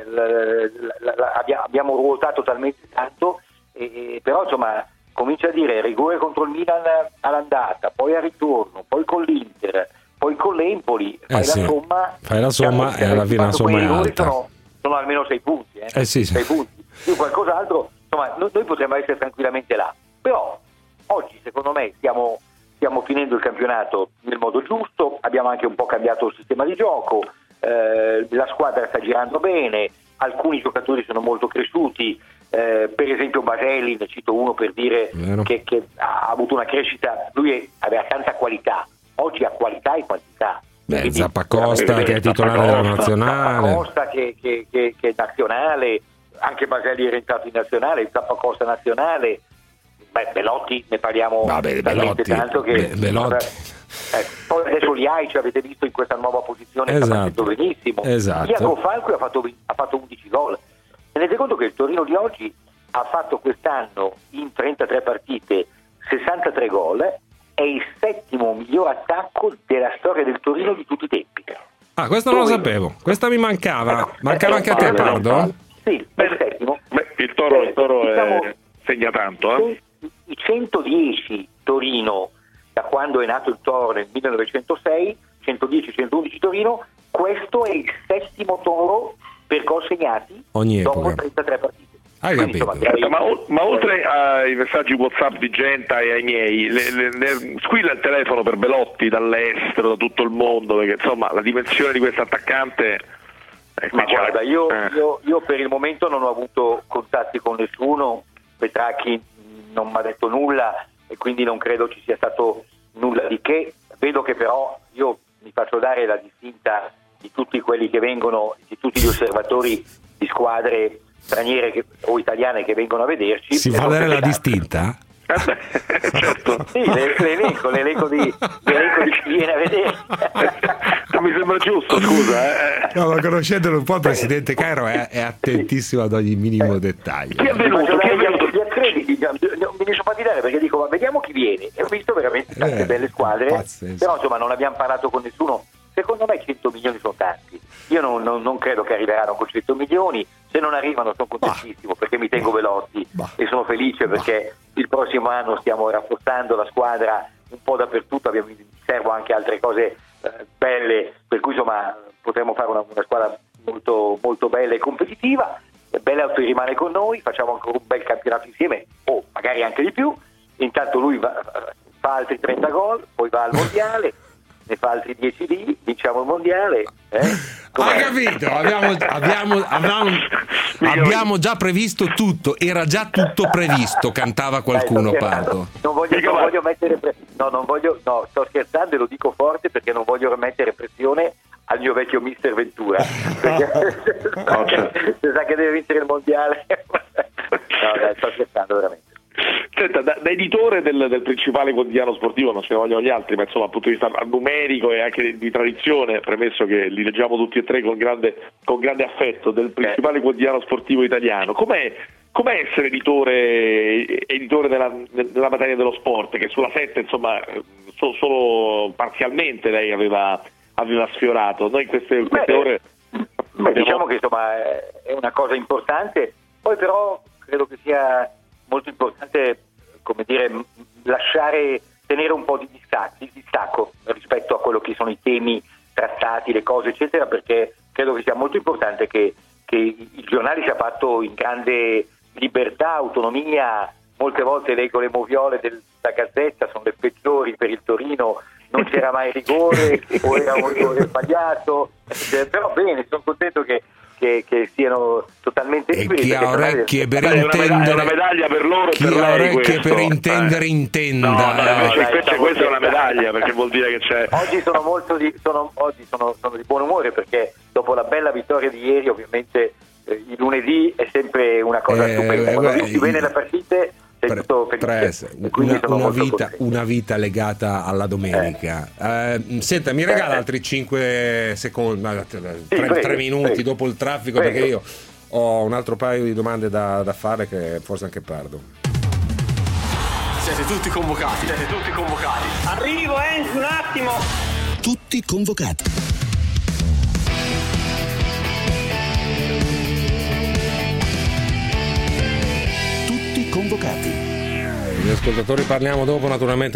Speaker 18: abbiamo ruotato talmente tanto, però insomma comincia a dire rigore contro il Milan all'andata, poi al ritorno, poi con l'Inter, poi con l'Empoli, fai la somma e alla fine la somma è alta. Sono almeno 6 punti, 6 punti. Io qualcos'altro, insomma, noi potremmo essere tranquillamente là, però oggi secondo me stiamo finendo il campionato nel modo giusto, abbiamo anche un po' cambiato il sistema di gioco, la squadra sta girando bene, alcuni giocatori sono molto cresciuti, per esempio Baselli, ne cito uno per dire che ha avuto una crescita, lui aveva tanta qualità, oggi ha qualità e quantità.
Speaker 9: Zappacosta che è titolare della nazionale,
Speaker 18: Zappacosta che è nazionale, anche Baselli era entrato in nazionale, Zappacosta nazionale, Belotti ne parliamo tanto che poi adesso Liaic avete visto in questa nuova posizione, sta facendo benissimo. Iago Falco ha fatto 11 gol. Tenete conto che il Torino di oggi ha fatto quest'anno in 33 partite 63 gol, è il 7° miglior attacco della storia del Torino di tutti i tempi.
Speaker 9: Questo non lo sapevo, questa mi mancava anche a te, Pardo?
Speaker 18: Sì, il 7°.
Speaker 10: Il Toro segna tanto,
Speaker 18: I 110 Torino da quando è nato il Toro nel 1906, 110-111 Torino, questo è il 7° Toro per gol segnati dopo 33 partite.
Speaker 9: Hai capito?
Speaker 10: Ma oltre ai messaggi WhatsApp di Genta e ai miei, squilla il telefono per Belotti dall'estero, da tutto il mondo, perché insomma la dimensione di questo attaccante.
Speaker 18: Ma guarda, io per il momento non ho avuto contatti con nessuno, Petracchi non mi ha detto nulla e quindi non credo ci sia stato nulla di che. Vedo che però io mi faccio dare la distinta di tutti quelli che vengono, di tutti gli osservatori di squadre straniere o italiane che vengono a vederci.
Speaker 9: Si fa dare la distinta?
Speaker 10: Certo.
Speaker 18: Sì, l'elenco di chi viene a vedere.
Speaker 10: Mi sembra giusto, scusa.
Speaker 9: No, ma conoscendolo un po', il presidente Cairo è attentissimo ad ogni minimo dettaglio.
Speaker 18: Chi è venuto? Gli accrediti non mi sono fatti dare, perché dico ma vediamo chi viene, e ho visto veramente tante belle squadre, però insomma non abbiamo parlato con nessuno. Secondo me 100 milioni sono tanti, io non credo che arriveranno con 100 milioni, se non arrivano sono contentissimo perché mi tengo Belotti e sono felice perché il prossimo anno stiamo rafforzando la squadra un po' dappertutto, abbiamo in serbo anche altre cose belle, per cui insomma potremo fare una squadra molto, molto bella e competitiva. Belotti rimane con noi, facciamo ancora un bel campionato insieme, o magari anche di più, intanto lui fa altri 30 gol, poi va al mondiale. ne fa altri 10 lì, vinciamo il mondiale.
Speaker 9: Hai capito? Abbiamo già previsto tutto, era già tutto previsto, cantava qualcuno, Pardo.
Speaker 18: Non voglio mettere sto scherzando e lo dico forte perché non voglio mettere pressione al mio vecchio mister Ventura, perché se sa che deve vincere il mondiale. No, dai, sto scherzando veramente.
Speaker 10: Senta, da editore del principale quotidiano sportivo, non se ne vogliono gli altri, ma insomma dal punto di vista numerico e anche di tradizione, premesso che li leggiamo tutti e tre con grande affetto, del principale quotidiano sportivo italiano, com'è essere editore della materia dello sport, che sulla 7 insomma solo parzialmente lei aveva sfiorato? Noi in queste ore
Speaker 18: diciamo che insomma è una cosa importante, poi però credo che sia molto importante, come dire, tenere un po' di distacco rispetto a quello che sono i temi trattati, le cose eccetera, perché credo che sia molto importante che il giornale sia fatto in grande libertà, autonomia. Molte volte leggo le moviole della Gazzetta, sono le peggiori per il Torino, non c'era mai rigore o era un rigore sbagliato, però bene, sono contento che siano totalmente liberi.
Speaker 9: Chi ha orecchie per intendere,
Speaker 10: è una medaglia per loro,
Speaker 9: chi ha orecchie per intendere intenda.
Speaker 10: Invece questa è una medaglia, perché vuol dire che c'è.
Speaker 18: Oggi sono di buon umore perché dopo la bella vittoria di ieri, ovviamente il lunedì è sempre una cosa stupenda. Quando vinci bene le partite sei tutto felice.
Speaker 9: Una vita legata alla domenica. Senta, mi regala altri 5 secondi, 3 minuti prego. Dopo il traffico, perché io ho un altro paio di domande da fare, che forse anche Pardo.
Speaker 19: Siete tutti convocati.
Speaker 14: Arrivo, un attimo.
Speaker 4: Tutti convocati. Convocati.
Speaker 9: Gli ascoltatori parliamo dopo, naturalmente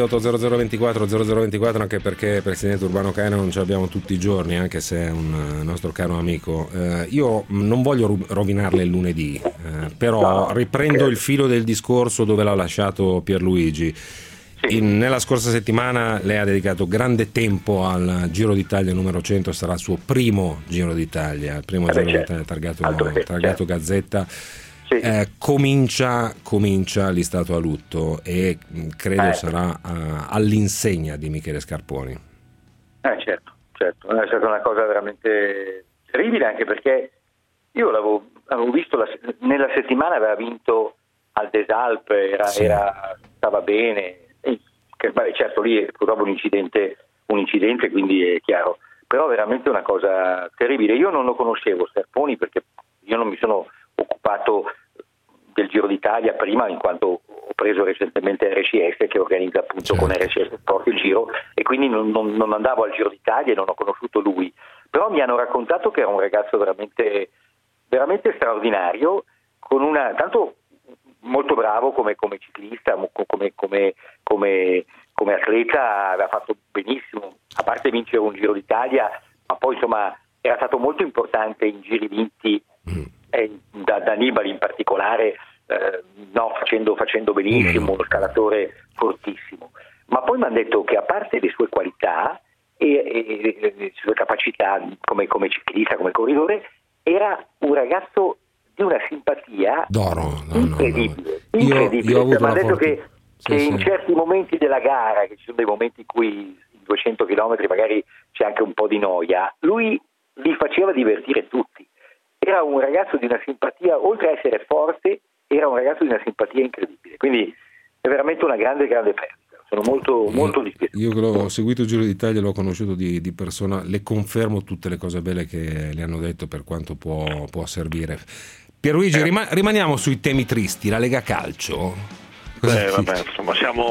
Speaker 9: 80024 anche perché Presidente Urbano Caino non ce l'abbiamo tutti i giorni, anche se è un nostro caro amico. Io non voglio rovinarle il lunedì, però riprendo il filo del discorso dove l'ha lasciato Pierluigi. Nella scorsa settimana lei ha dedicato grande tempo al Giro d'Italia numero 100, sarà il suo primo Giro d'Italia, il primo Giro d'Italia targato Gazzetta. Sì. Comincia l'istato a lutto e credo sarà all'insegna di Michele Scarponi.
Speaker 18: Certo, è stata una cosa veramente terribile, anche perché io l'avevo visto nella settimana, aveva vinto al Des Alpes, stava bene, certo lì è purtroppo un incidente, quindi è chiaro, però veramente una cosa terribile. Io non lo conoscevo Scarponi perché io non mi sono occupato del Giro d'Italia prima, in quanto ho preso recentemente RCS, che organizza appunto con RCS Sport il Giro, e quindi non andavo al Giro d'Italia e non ho conosciuto lui, però mi hanno raccontato che era un ragazzo veramente, veramente straordinario, tanto molto bravo come ciclista, come atleta, aveva fatto benissimo, a parte vincere un Giro d'Italia, ma poi insomma era stato molto importante in giri vinti da Nibali in particolare, facendo benissimo, uno scalatore fortissimo. Ma poi mi hanno detto che a parte le sue qualità e le sue capacità come ciclista, come corridore, era un ragazzo di una simpatia incredibile. Mi hanno detto che in certi momenti della gara, che ci sono dei momenti in cui in 200 km magari c'è anche un po' di noia, lui li faceva divertire tutti. Era un ragazzo di una simpatia, oltre a essere forte, era un ragazzo di una simpatia incredibile. Quindi è veramente una grande perdita. Sono molto dispiaciuto.
Speaker 9: Io che l'ho seguito il Giro d'Italia, l'ho conosciuto di persona, le confermo tutte le cose belle che le hanno detto, per quanto può servire. Pierluigi, rimaniamo sui temi tristi. La Lega Calcio.
Speaker 10: Insomma,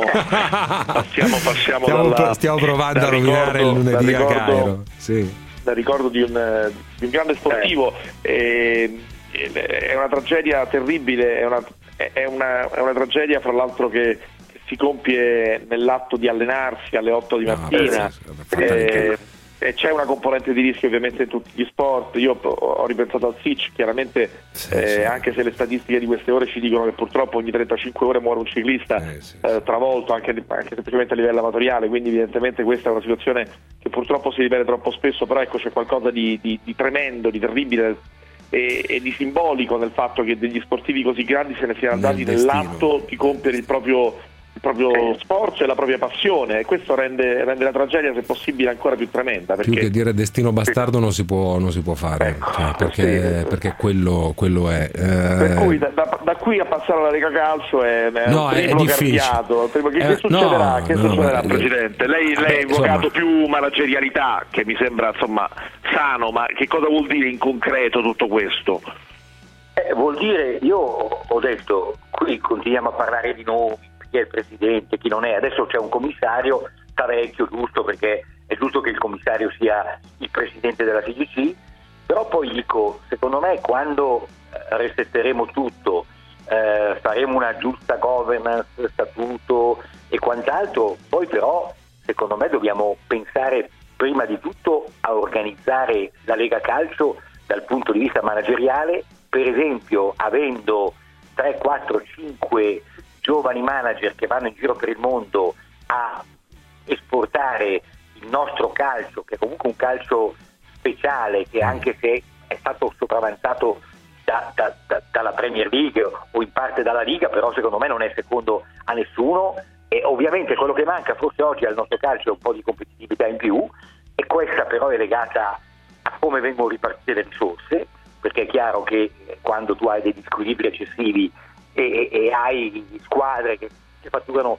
Speaker 9: stiamo provando a rovinare il lunedì a Cairo. Sì.
Speaker 10: Da ricordo di un grande sportivo, è una tragedia terribile, è una tragedia fra l'altro che si compie nell'atto di allenarsi alle 8 di mattina, e c'è una componente di rischio ovviamente in tutti gli sport. Io ho ripensato al SIC, chiaramente, anche se le statistiche di queste ore ci dicono che purtroppo ogni 35 ore muore un ciclista travolto, anche semplicemente a livello amatoriale, quindi evidentemente questa è una situazione che purtroppo si ripete troppo spesso, però ecco, c'è qualcosa di tremendo, di terribile e di simbolico nel fatto che degli sportivi così grandi se ne siano andati nell'atto di compiere il proprio sforzo e la propria passione, e questo rende la tragedia, se possibile, ancora più tremenda, perché
Speaker 9: più che dire destino bastardo non si può fare, ecco, perché quello è
Speaker 10: per cui da qui a passare alla Lega Calcio è
Speaker 9: difficile.
Speaker 10: Che succederà, Presidente? Lei ha invocato più managerialità, che mi sembra insomma sano, ma che cosa vuol dire in concreto tutto questo?
Speaker 18: Vuol dire, io ho detto, qui continuiamo a parlare di nomi, chi è il presidente, chi non è, adesso c'è un commissario, sta vecchio, giusto, perché è giusto che il commissario sia il presidente della FIGC, però poi dico, secondo me quando resetteremo tutto, faremo una giusta governance, statuto e quant'altro, poi però secondo me dobbiamo pensare prima di tutto a organizzare la Lega Calcio dal punto di vista manageriale, per esempio avendo 3, 4, 5 giovani manager che vanno in giro per il mondo a esportare il nostro calcio, che è comunque un calcio speciale, che anche se è stato sopravanzato dalla Premier League o in parte dalla Liga, però secondo me non è secondo a nessuno, e ovviamente quello che manca forse oggi al nostro calcio è un po' di competitività in più, e questa però è legata a come vengono ripartite le risorse, perché è chiaro che quando tu hai degli squilibri eccessivi e hai squadre che fatturano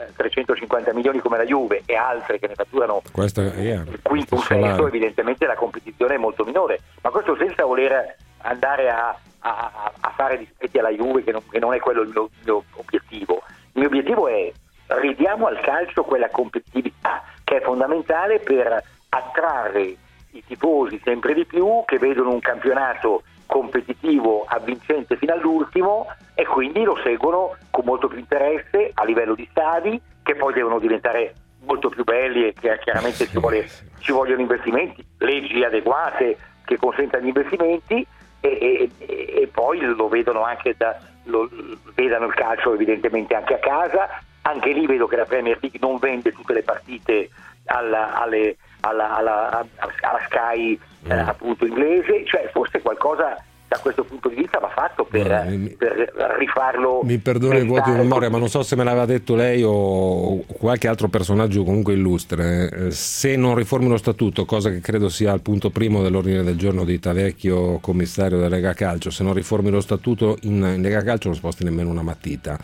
Speaker 18: 350 milioni come la Juve e altre che ne fatturano il quinto, un sesto, evidentemente la competizione è molto minore, ma questo senza voler andare a fare dispetti alla Juve, che non è quello il mio obiettivo. Il mio obiettivo è ridiamo al calcio quella competitività che è fondamentale per attrarre i tifosi sempre di più, che vedono un campionato competitivo, avvincente fino all'ultimo, e quindi lo seguono con molto più interesse a livello di stadi, che poi devono diventare molto più belli, e che chiaramente ci vogliono investimenti, leggi adeguate che consentano gli investimenti, e poi lo vedono anche vedano il calcio evidentemente anche a casa. Anche lì vedo che la Premier League non vende tutte le partite alla Sky appunto inglese, cioè forse qualcosa da questo punto di vista va fatto per rifarlo.
Speaker 9: Mi perdoni il vuoto di memoria, ma non so se me l'aveva detto lei o qualche altro personaggio comunque illustre. Se non riformi lo statuto, cosa che credo sia il punto primo dell'ordine del giorno di Tavecchio, commissario della Lega Calcio, se non riformi lo statuto in Lega Calcio non sposti nemmeno una matita.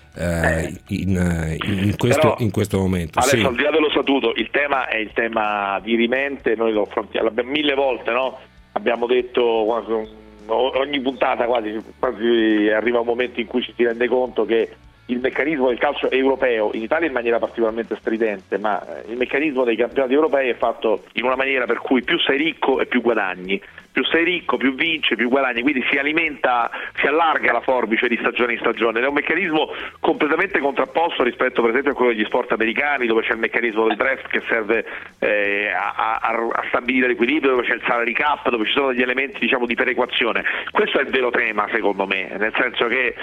Speaker 9: In questo momento
Speaker 10: adesso, al di là dello statuto, il tema è il tema dirimente. Noi lo affrontiamo mille volte, no? Abbiamo detto ogni puntata quasi arriva un momento in cui ci si rende conto che il meccanismo del calcio europeo, in Italia in maniera particolarmente stridente, ma il meccanismo dei campionati europei è fatto in una maniera per cui più sei ricco e più guadagni, più sei ricco, più vinci, più guadagni, quindi si allarga la forbice di stagione in stagione, ed è un meccanismo completamente contrapposto rispetto per esempio a quello degli sport americani, dove c'è il meccanismo del draft che serve a stabilire l'equilibrio, dove c'è il salary cap, dove ci sono degli elementi diciamo di perequazione. Questo è il vero tema secondo me, nel senso che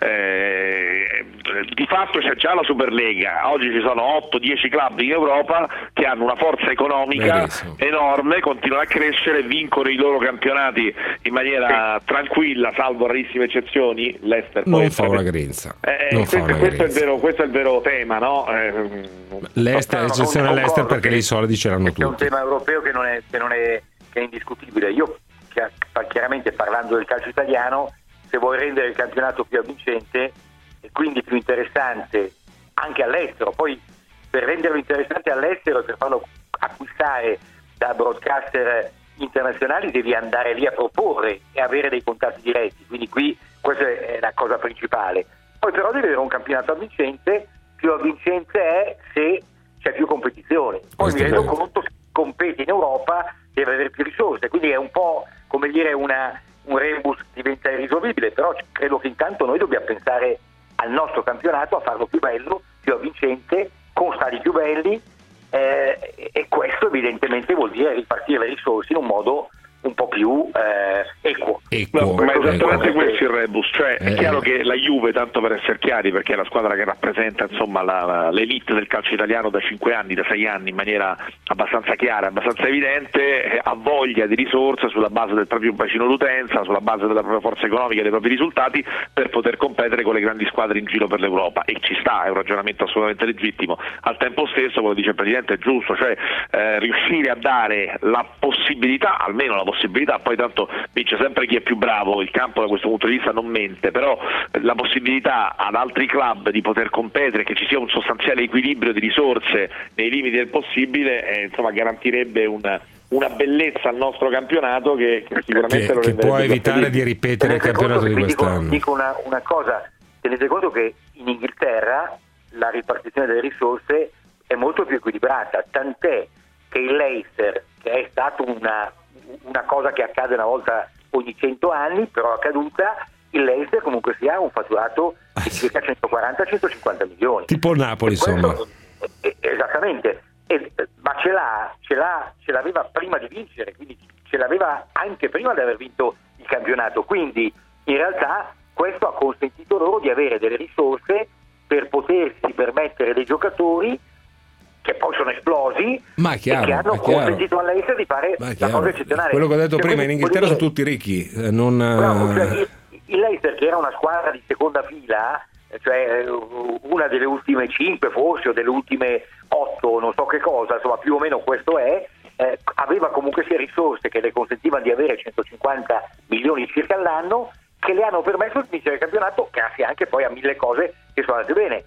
Speaker 10: di fatto c'è già la Superlega, oggi ci sono 8-10 club in Europa che hanno una forza economica enorme, continuano a crescere, vincono i loro campionati in maniera tranquilla, salvo rarissime eccezioni. L'Ester
Speaker 9: non fa una grinza.
Speaker 10: Questo è il vero tema, no?
Speaker 9: L'Ester, eccezione all'Ester, perché lì i soldi c'erano tutti.
Speaker 18: È un tema europeo che è indiscutibile. Io chiaramente, parlando del calcio italiano, se vuoi rendere il campionato più avvincente e quindi più interessante anche all'estero, poi per renderlo interessante all'estero e per farlo acquistare da broadcaster internazionali devi andare lì a proporre e avere dei contatti diretti, quindi qui questa è la cosa principale. Poi però devi avere un campionato avvincente, più avvincente è se c'è più competizione. Poi mi rendo conto che competi in Europa deve avere più risorse, quindi è un po' come dire un rebus diventa irrisolvibile, però credo che intanto noi dobbiamo pensare al nostro campionato, a farlo più bello, più avvincente, con stadi più belli, e questo evidentemente vuol dire ripartire le risorse in un modo un po' più equo.
Speaker 9: equo.
Speaker 10: Ma è esattamente questo il rebus, cioè è chiaro che la Juve, tanto per essere chiari, perché è la squadra che rappresenta insomma l'elite del calcio italiano da 5 anni, da 6 anni, in maniera abbastanza chiara, abbastanza evidente, ha voglia di risorse sulla base del proprio bacino d'utenza, sulla base della propria forza economica e dei propri risultati per poter competere con le grandi squadre in giro per l'Europa, e ci sta, è un ragionamento assolutamente legittimo. Al tempo stesso, come dice il Presidente, è giusto, cioè riuscire a dare la possibilità, almeno la possibilità, poi tanto vince sempre chi è più bravo, il campo da questo punto di vista non mente, però la possibilità ad altri club di poter competere, che ci sia un sostanziale equilibrio di risorse nei limiti del possibile, insomma garantirebbe una bellezza al nostro campionato che sicuramente lo renderebbe
Speaker 9: può evitare di ripetere il campionato di quest'anno.
Speaker 18: Dico una cosa, tenete conto che in Inghilterra la ripartizione delle risorse è molto più equilibrata, tant'è che il Leicester, che è stato una cosa che accade una volta ogni 100 anni, però accaduta, il Leicester comunque sia un fatturato di circa 140-150 milioni.
Speaker 9: Tipo il Napoli, insomma.
Speaker 18: Esattamente, ma ce l'aveva prima di vincere, quindi ce l'aveva anche prima di aver vinto il campionato, quindi in realtà questo ha consentito loro di avere delle risorse per potersi permettere dei giocatori che poi sono esplosi,
Speaker 9: ma chiaro,
Speaker 18: e che hanno consentito all'Leicester di fare una cosa eccezionale.
Speaker 9: Quello che ho detto prima, in Inghilterra sono tutti ricchi, non...
Speaker 18: Cioè, il Leicester, che era una squadra di seconda fila, cioè una delle ultime 5 forse, o delle ultime 8, non so che cosa, insomma più o meno questo è, aveva comunque sia risorse che le consentivano di avere 150 milioni circa all'anno, che le hanno permesso di vincere il campionato, grazie anche poi a mille cose che sono andate bene.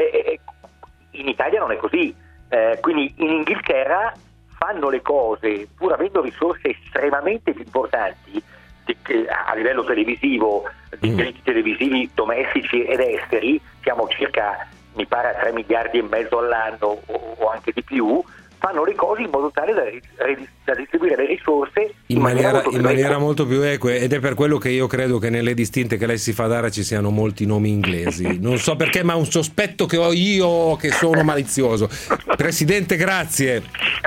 Speaker 18: In Italia non è così, quindi in Inghilterra fanno le cose pur avendo risorse estremamente più importanti a livello televisivo, di diritti televisivi domestici ed esteri, siamo circa, mi pare, a 3 miliardi e mezzo all'anno o anche di più. Fanno le cose in modo tale da distribuire le risorse in
Speaker 9: maniera molto più equa, ed è per quello che io credo che nelle distinte che lei si fa dare ci siano molti nomi inglesi. Non so perché, ma è un sospetto che ho io, che sono malizioso. Presidente, grazie.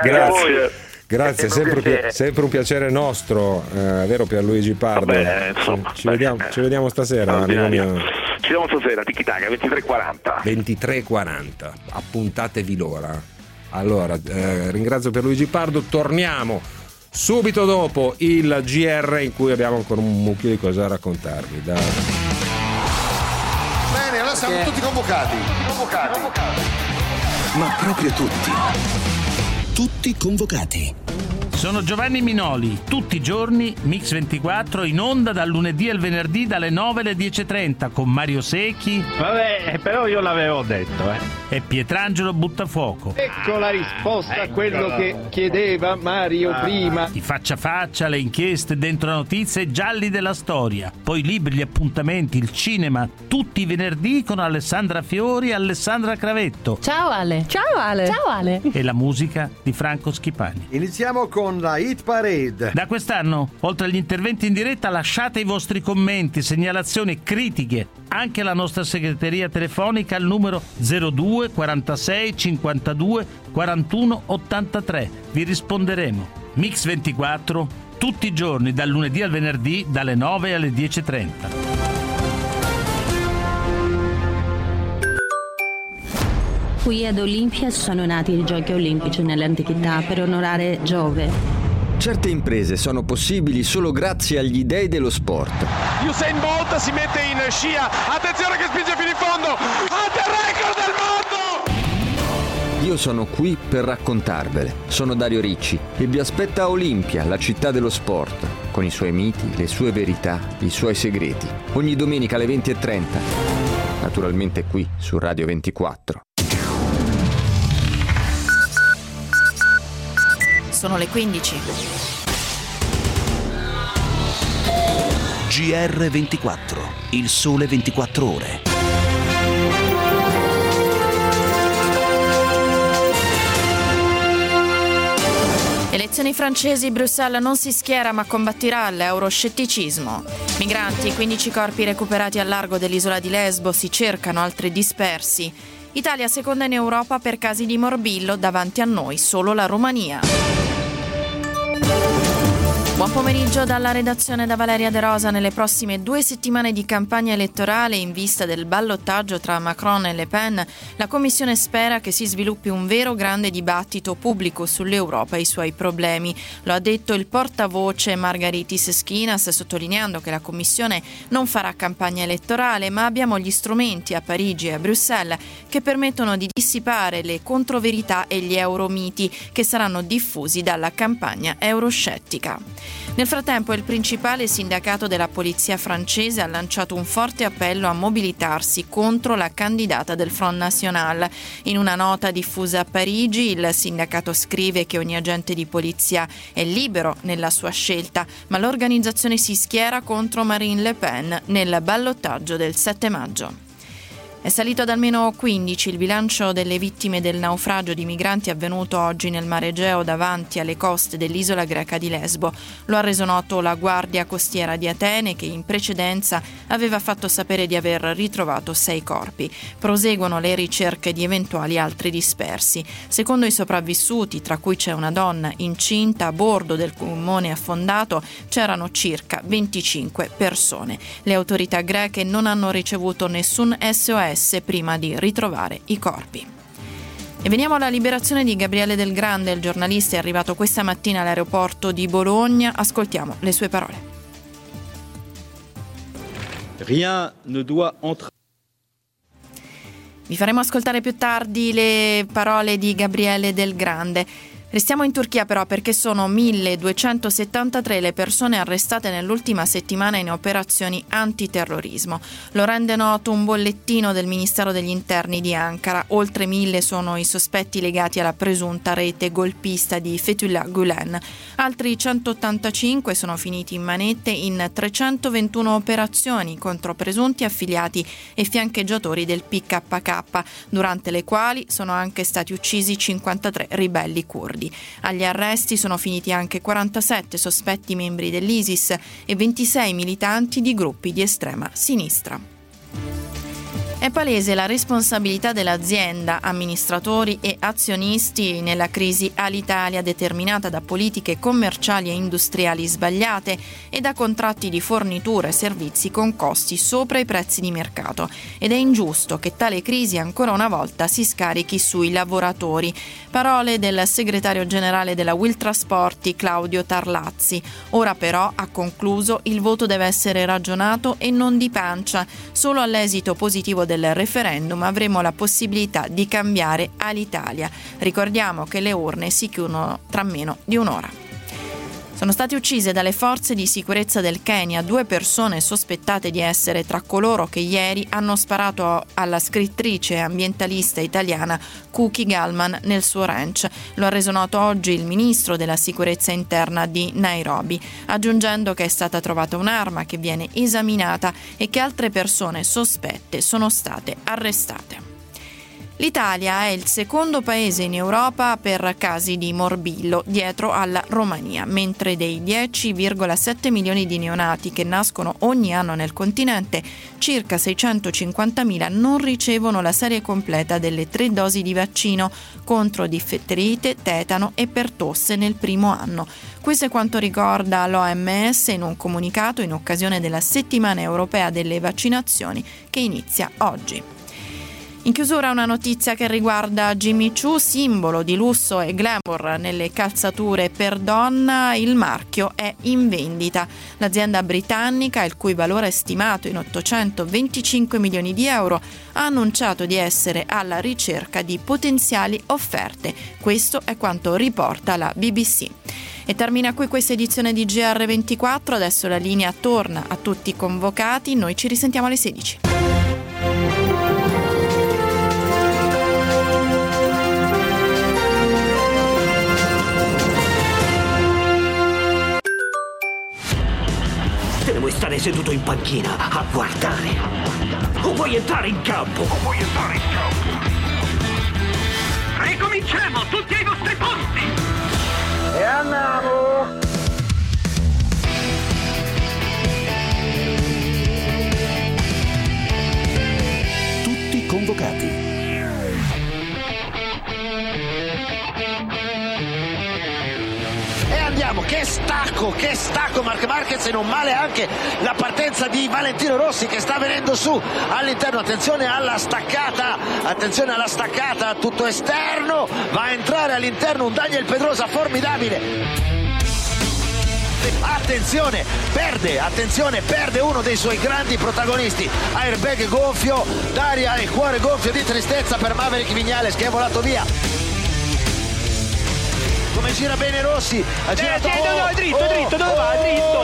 Speaker 9: Grazie, sempre un piacere nostro, vero Pierluigi Pardo?
Speaker 10: Vabbè, insomma,
Speaker 9: ci vediamo stasera.
Speaker 10: Ci vediamo stasera, Tiki-Taka, 23:40.
Speaker 9: 23:40, appuntatevi l'ora. Allora, ringrazio Pierluigi Pardo, torniamo subito dopo il GR in cui abbiamo ancora un mucchio di cose da raccontarvi.
Speaker 2: Bene, allora siamo tutti convocati.
Speaker 4: Ma proprio tutti convocati.
Speaker 19: Sono Giovanni Minoli, tutti i giorni Mix24 in onda dal lunedì al venerdì dalle 9 alle 10:30 con Mario Secchi.
Speaker 20: Vabbè, però io l'avevo detto,
Speaker 19: E Pietrangelo Buttafuoco.
Speaker 20: Ecco la risposta a quello che chiedeva Mario prima.
Speaker 19: I faccia a faccia, le inchieste, dentro la notizia e gialli della storia. Poi libri, gli appuntamenti, il cinema, tutti i venerdì con Alessandra Fiori e Alessandra Cravetto.
Speaker 21: Ciao Ale. Ciao Ale. Ciao Ale.
Speaker 19: E la musica di Franco Schipani.
Speaker 22: Iniziamo con la Hit Parade.
Speaker 19: Da quest'anno, oltre agli interventi in diretta, lasciate i vostri commenti, segnalazioni, critiche, anche alla nostra segreteria telefonica al numero 02 46 52 41 83. Vi risponderemo. Mix24, tutti i giorni dal lunedì al venerdì dalle 9 alle 10:30.
Speaker 23: Qui ad Olimpia sono nati i Giochi Olimpici nell'antichità per onorare Giove.
Speaker 24: Certe imprese sono possibili solo grazie agli dei dello sport.
Speaker 25: Usain Bolt si mette in scia, attenzione che spinge fino in fondo, batte il record del mondo!
Speaker 24: Io sono qui per raccontarvele. Sono Dario Ricci e vi aspetta a Olimpia, la città dello sport, con i suoi miti, le sue verità, i suoi segreti. Ogni domenica alle 20:30. Naturalmente qui su Radio 24.
Speaker 26: Sono le 15.
Speaker 4: GR24, il sole 24 ore.
Speaker 26: Elezioni francesi, Bruxelles non si schiera ma combatterà l'euroscetticismo. Migranti, 15 corpi recuperati al largo dell'isola di Lesbo, si cercano altri dispersi. Italia seconda in Europa per casi di morbillo, davanti a noi solo la Romania. Buon pomeriggio dalla redazione da Valeria De Rosa. Nelle prossime 2 settimane di campagna elettorale in vista del ballottaggio tra Macron e Le Pen, la Commissione spera che si sviluppi un vero grande dibattito pubblico sull'Europa e i suoi problemi. Lo ha detto il portavoce Margaritis Schinas, sottolineando che la Commissione non farà campagna elettorale, ma abbiamo gli strumenti a Parigi e a Bruxelles che permettono di dissipare le controverità e gli euromiti che saranno diffusi dalla campagna euroscettica. Nel frattempo il principale sindacato della polizia francese ha lanciato un forte appello a mobilitarsi contro la candidata del Front National. In una nota diffusa a Parigi il sindacato scrive che ogni agente di polizia è libero nella sua scelta, ma l'organizzazione si schiera contro Marine Le Pen nel ballottaggio del 7 maggio. È salito ad almeno 15 il bilancio delle vittime del naufragio di migranti avvenuto oggi nel Mar Egeo davanti alle coste dell'isola greca di Lesbo. Lo ha reso noto la Guardia Costiera di Atene, che in precedenza aveva fatto sapere di aver ritrovato 6 corpi. Proseguono le ricerche di eventuali altri dispersi. Secondo i sopravvissuti, tra cui c'è una donna incinta, a bordo del gommone affondato c'erano circa 25 persone. Le autorità greche non hanno ricevuto nessun SOS prima di ritrovare i corpi. E veniamo alla liberazione di Gabriele Del Grande. Il giornalista è arrivato questa mattina all'aeroporto di Bologna. Ascoltiamo le sue parole.
Speaker 1: Rien ne doit entrer.
Speaker 26: Vi faremo ascoltare più tardi le parole di Gabriele Del Grande. Restiamo in Turchia però, perché sono 1273 le persone arrestate nell'ultima settimana in operazioni antiterrorismo. Lo rende noto un bollettino del Ministero degli Interni di Ankara. Oltre 1000 sono i sospetti legati alla presunta rete golpista di Fethullah Gulen. Altri 185 sono finiti in manette in 321 operazioni contro presunti affiliati e fiancheggiatori del PKK, durante le quali sono anche stati uccisi 53 ribelli curdi. Agli arresti sono finiti anche 47 sospetti membri dell'ISIS e 26 militanti di gruppi di estrema sinistra. È palese la responsabilità dell'azienda, amministratori e azionisti nella crisi Alitalia determinata da politiche commerciali e industriali sbagliate e da contratti di fornitura e servizi con costi sopra i prezzi di mercato. Ed è ingiusto che tale crisi ancora una volta si scarichi sui lavoratori. Parole del segretario generale della Will Trasporti, Claudio Tarlazzi. Ora però, ha concluso, il voto deve essere ragionato e non di pancia. Solo all'esito positivo del referendum avremo la possibilità di cambiare Alitalia. Ricordiamo che le urne si chiudono tra meno di un'ora. Sono state uccise dalle forze di sicurezza del Kenya 2 persone sospettate di essere tra coloro che ieri hanno sparato alla scrittrice e ambientalista italiana Kuki Gallman nel suo ranch. Lo ha reso noto oggi il ministro della sicurezza interna di Nairobi, aggiungendo che è stata trovata un'arma che viene esaminata e che altre persone sospette sono state arrestate. L'Italia è il secondo paese in Europa per casi di morbillo, dietro alla Romania, mentre dei 10,7 milioni di neonati che nascono ogni anno nel continente, circa 650.000 non ricevono la serie completa delle 3 dosi di vaccino contro difterite, tetano e pertosse nel primo anno. Questo è quanto ricorda l'OMS in un comunicato in occasione della Settimana Europea delle Vaccinazioni che inizia oggi. In chiusura una notizia che riguarda Jimmy Choo, simbolo di lusso e glamour nelle calzature per donna. Il marchio è in vendita. L'azienda britannica, il cui valore è stimato in 825 milioni di euro, ha annunciato di essere alla ricerca di potenziali offerte. Questo è quanto riporta la BBC. E termina qui questa edizione di GR24. Adesso la linea torna a tutti i convocati. Noi ci risentiamo alle 16.
Speaker 3: Te ne vuoi stare seduto in panchina a guardare? O vuoi entrare in campo?
Speaker 25: Ricominciamo, tutti ai vostri posti!
Speaker 3: E andiamo!
Speaker 4: Tutti convocati.
Speaker 3: E andiamo, che
Speaker 5: che stacco Marc Marquez, e non male anche la partenza di Valentino Rossi che sta venendo su all'interno. Attenzione alla staccata, tutto esterno, va a entrare all'interno un Daniel Pedrosa formidabile. Attenzione, perde uno dei suoi grandi protagonisti. Airbag gonfio d'aria e cuore gonfio di tristezza per Maverick Viñales che è volato via. Come gira bene Rossi, ha girato
Speaker 3: dritto, dove va? Dritto.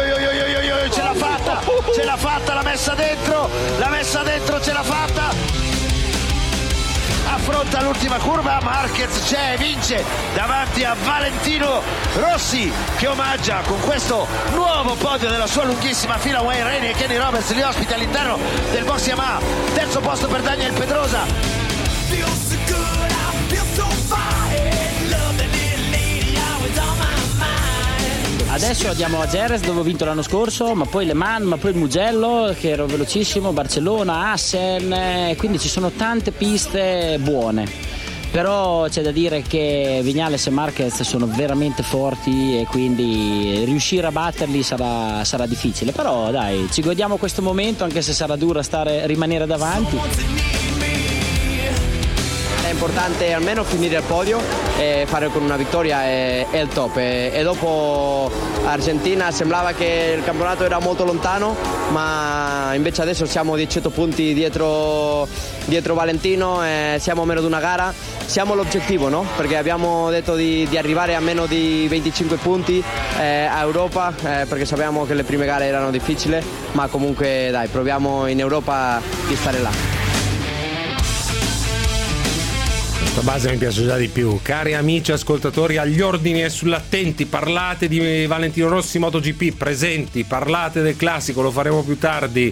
Speaker 5: Ce l'ha fatta, l'ha messa dentro, ce l'ha fatta. Affronta l'ultima curva, Marquez c'è, vince davanti a Valentino Rossi che omaggia con questo nuovo podio nella sua lunghissima fila Wayne Rainey e Kenny Roberts, li ospiti all'interno del box Yamaha. Terzo posto per Daniel Pedrosa.
Speaker 6: Adesso andiamo a Jerez dove ho vinto l'anno scorso, ma poi Le Mans, ma poi il Mugello che ero velocissimo, Barcellona, Assen, quindi ci sono tante piste buone. Però c'è da dire che Viñales e Marquez sono veramente forti e quindi riuscire a batterli sarà difficile. Però dai, ci godiamo questo momento anche se sarà dura rimanere davanti.
Speaker 7: È importante almeno finire al podio e fare con una vittoria è il top. E dopo Argentina sembrava che il campionato era molto lontano, ma invece adesso siamo 18 punti dietro Valentino e siamo a meno di una gara. Siamo l'obiettivo, no? Perché abbiamo detto di arrivare a meno di 25 punti a Europa, perché sappiamo che le prime gare erano difficili, ma comunque dai, proviamo in Europa di stare là.
Speaker 9: Questa base mi piace già di più. Cari amici ascoltatori, agli ordini e sull'attenti, parlate di Valentino Rossi MotoGP, presenti, parlate del classico, lo faremo più tardi.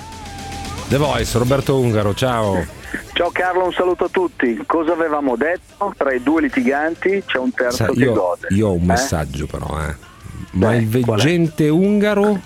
Speaker 9: The Voice, Roberto Ungaro, ciao.
Speaker 8: Ciao Carlo, un saluto a tutti. Cosa avevamo detto? Tra i due litiganti c'è un terzo che gode.
Speaker 9: Io ho un messaggio però, ma il veggente Ungaro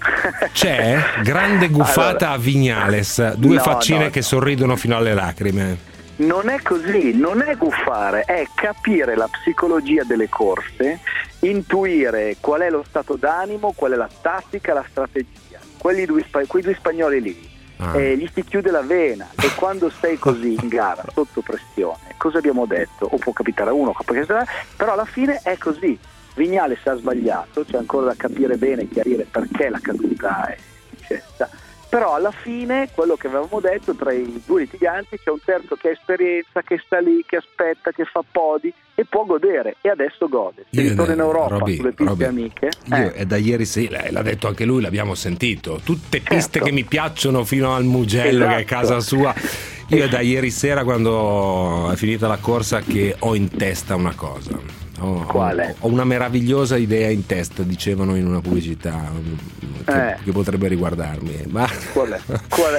Speaker 9: c'è? Grande guffata allora, a Viñales, due faccine che sorridono fino alle lacrime.
Speaker 8: Non è così, non è guffare, è capire la psicologia delle corse, intuire qual è lo stato d'animo, qual è la tattica, la strategia. Quei due spagnoli lì, gli si chiude la vena e quando sei così in gara, sotto pressione, cosa abbiamo detto? O può capitare a uno, però alla fine è così. Viñales ha sbagliato, c'è ancora da capire bene, chiarire perché la caduta è successa. Però alla fine quello che avevamo detto, tra i due litiganti c'è un terzo che ha esperienza, che sta lì, che aspetta, che fa podi e può godere, e adesso gode. Se ritorna in Europa sulle piste amiche.
Speaker 9: È da ieri sera, l'ha detto anche lui, l'abbiamo sentito. Tutte piste che mi piacciono fino al Mugello, che è casa sua. Io è da ieri sera, quando è finita la corsa, che ho in testa una cosa.
Speaker 8: Quale?
Speaker 9: Ho una meravigliosa idea in testa, dicevano in una pubblicità che potrebbe riguardarmi. Ma
Speaker 8: qual è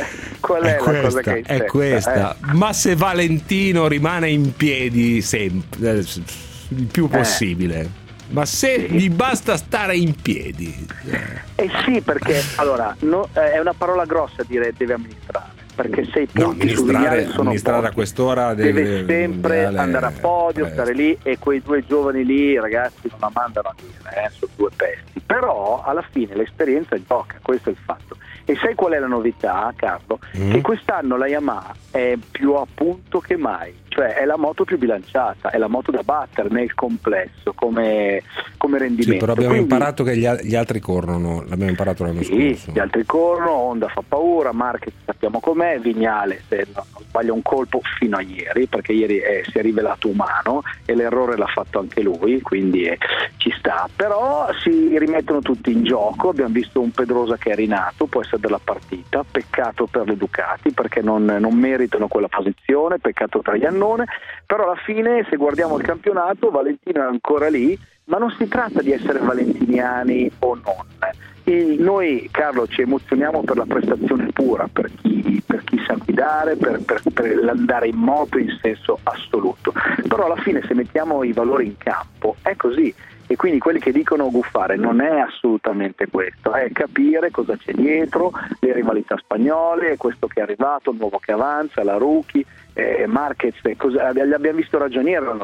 Speaker 8: la cosa che hai in testa?
Speaker 9: È questa. Ma se Valentino rimane in piedi sempre, il più possibile. Ma se gli basta stare in piedi.
Speaker 8: Sì, perché allora è una parola grossa dire deve amministrare. Perché se i punti su Viñales sono pochi,
Speaker 9: a quest'ora
Speaker 8: deve sempre andare a podio, stare lì, e quei due giovani lì, ragazzi, non la mandano a dire, sono due pesti. Però alla fine l'esperienza gioca, questo è il fatto. E sai qual è la novità, Carlo? Che quest'anno la Yamaha è più a punto che mai, cioè è la moto più bilanciata, è la moto da battere nel complesso come rendimento.
Speaker 9: Sì, però abbiamo imparato che gli altri corrono, l'abbiamo imparato l'anno scorso.
Speaker 8: Gli altri corrono, Honda fa paura, Marquez sappiamo com'è, Viñales non sbaglia un colpo fino a ieri, perché ieri si è rivelato umano e l'errore l'ha fatto anche lui, quindi ci sta. Però si rimettono tutti in gioco, abbiamo visto un Pedrosa che è rinato, può essere della partita, peccato per le Ducati perché non meritano quella posizione, peccato per Iannone, però alla fine se guardiamo il campionato Valentino è ancora lì, ma non si tratta di essere valentiniani o non. Noi, Carlo, ci emozioniamo per la prestazione pura, per chi sa guidare, per l'andare in moto in senso assoluto, però alla fine se mettiamo i valori in campo è così. E quindi quelli che dicono guffare non è assolutamente questo, è capire cosa c'è dietro, le rivalità spagnole, questo che è arrivato, il nuovo che avanza, la rookie, Marquez, abbiamo visto ragioniere l'anno scorso,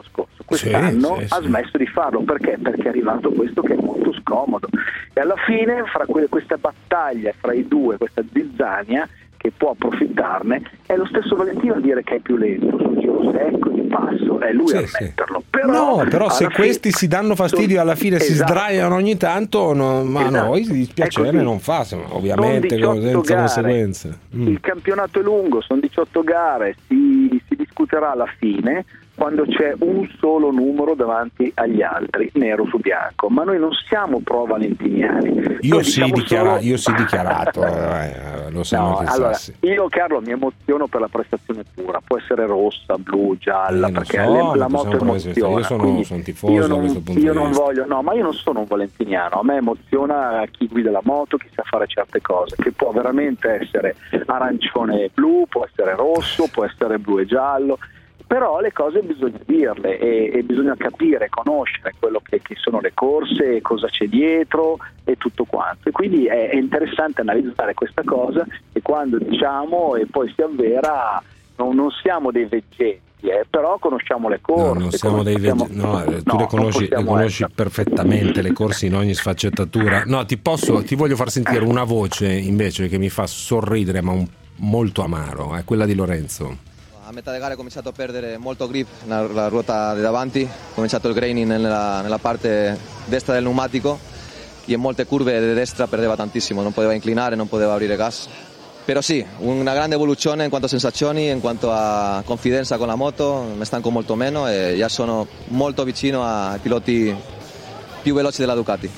Speaker 8: quest'anno ha smesso di farlo. Perché? Perché è arrivato questo che è molto scomodo, e alla fine fra questa battaglia fra i due, questa zizzania che può approfittarne, è lo stesso Valentino a dire che è più lento sul giro secco di passo, è lui a metterlo.
Speaker 9: Però se questi si danno fastidio alla fine, si sdraiano ogni tanto, ma a noi dispiacere non fa, ovviamente senza conseguenze.
Speaker 8: Il campionato è lungo, sono 18 gare, si discuterà alla fine, quando c'è un solo numero davanti agli altri, nero su bianco, ma noi non siamo pro valentiniani.
Speaker 9: Io sì dichiarato, lo sanno che
Speaker 8: allora, io Carlo mi emoziono per la prestazione pura, può essere rossa, blu, gialla, perché la moto emoziona.
Speaker 9: Io sono tifoso da questo punto di vista.
Speaker 8: Ma io non sono un valentiniano, a me emoziona chi guida la moto, chi sa fare certe cose, che può veramente essere arancione e blu, può essere rosso, può essere blu e giallo. Però le cose bisogna dirle e bisogna capire, conoscere quello che sono le corse, cosa c'è dietro e tutto quanto, e quindi è interessante analizzare questa cosa, e quando diciamo e poi si avvera non siamo dei veggenti, però conosciamo le corse.
Speaker 9: No, non siamo dei veggenti, tu le conosci perfettamente le corse in ogni sfaccettatura. No, ti voglio far sentire una voce invece che mi fa sorridere ma molto amaro, è quella di Lorenzo.
Speaker 7: A metà di gara ho cominciato a perdere molto grip nella ruota di davanti, ho cominciato il graining nella parte destra del pneumatico e in molte curve di destra perdeva tantissimo, non poteva inclinare, non poteva aprire gas. Però sì, una grande evoluzione in quanto a sensazioni, in quanto a confidenza con la moto, mi stanco molto meno e già sono molto vicino ai piloti più veloci della Ducati.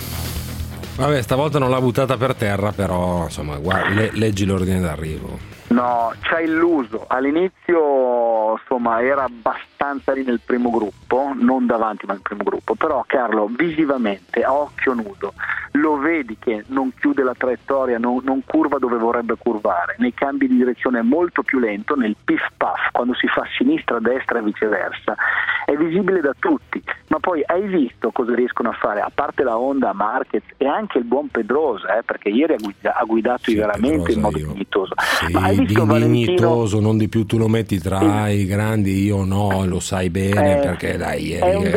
Speaker 9: Vabbè, stavolta non l'ha buttata per terra, però insomma, guarda, leggi l'ordine d'arrivo.
Speaker 8: No, ci ha illuso. All'inizio insomma era abbastanza lì nel primo gruppo, non davanti ma nel primo gruppo, però Carlo visivamente a occhio nudo lo vedi che non chiude la traiettoria, non curva dove vorrebbe curvare, nei cambi di direzione è molto più lento, nel piff puff quando si fa sinistra destra e viceversa è visibile da tutti. Ma poi hai visto cosa riescono a fare, a parte la Honda, Marquez e anche il buon Pedrosa, perché ieri ha guidato veramente in modo dignitoso. Ma hai visto
Speaker 9: dignitoso, non di più, tu lo metti tra i grandi, io no, lo sai bene, perché dai,
Speaker 8: è un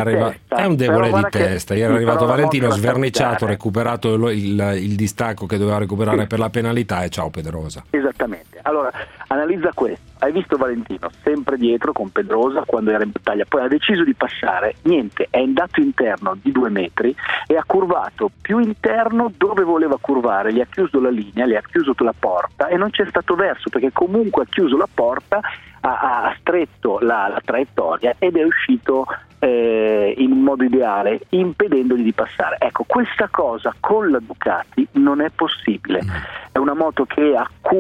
Speaker 9: debole di testa. Ieri è arrivato Valentino sverniciato, ha recuperato il distacco che doveva recuperare per la penalità e ciao Pedrosa.
Speaker 8: Esattamente. Allora analizza questo, hai visto Valentino sempre dietro con Pedrosa quando era in battaglia, poi ha deciso di passare, niente, è andato interno di 2 metri e ha curvato più interno dove voleva curvare, gli ha chiuso la linea, gli ha chiuso la porta e non c'è stato verso, perché comunque ha chiuso la porta, ha stretto la traiettoria ed è uscito in modo ideale, impedendogli di passare. Ecco, questa cosa con la Ducati non è possibile. È una moto che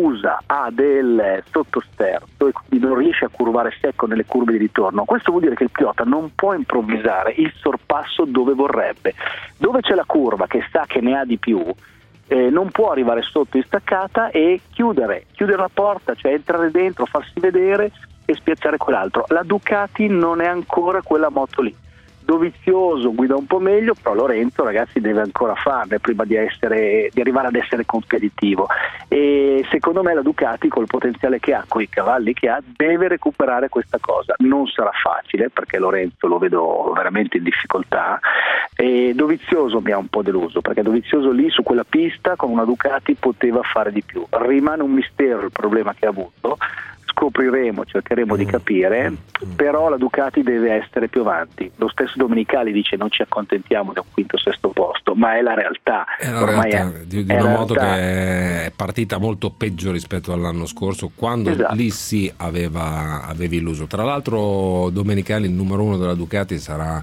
Speaker 8: ha del sottosterzo e quindi non riesce a curvare secco nelle curve di ritorno. Questo vuol dire che il pilota non può improvvisare il sorpasso dove vorrebbe. Dove c'è la curva che sa che ne ha di più, non può arrivare sotto in staccata e chiudere la porta, cioè entrare dentro, farsi vedere e spiazzare quell'altro. La Ducati non è ancora quella moto lì. Dovizioso guida un po' meglio, però Lorenzo, ragazzi, deve ancora farne prima di arrivare ad essere competitivo, e secondo me la Ducati, col potenziale che ha, con i cavalli che ha, deve recuperare questa cosa. Non sarà facile perché Lorenzo lo vedo veramente in difficoltà, e Dovizioso mi ha un po' deluso, perché Dovizioso lì su quella pista con una Ducati poteva fare di più. Rimane un mistero il problema che ha avuto, scopriremo, cercheremo di capire, però la Ducati deve essere più avanti. Lo stesso Domenicali dice non ci accontentiamo di un quinto o sesto posto, ma è la realtà.
Speaker 9: È la realtà di una moto che è partita molto peggio rispetto all'anno scorso, quando lì sì avevi illuso. Tra l'altro Domenicali, il numero 1 della Ducati, sarà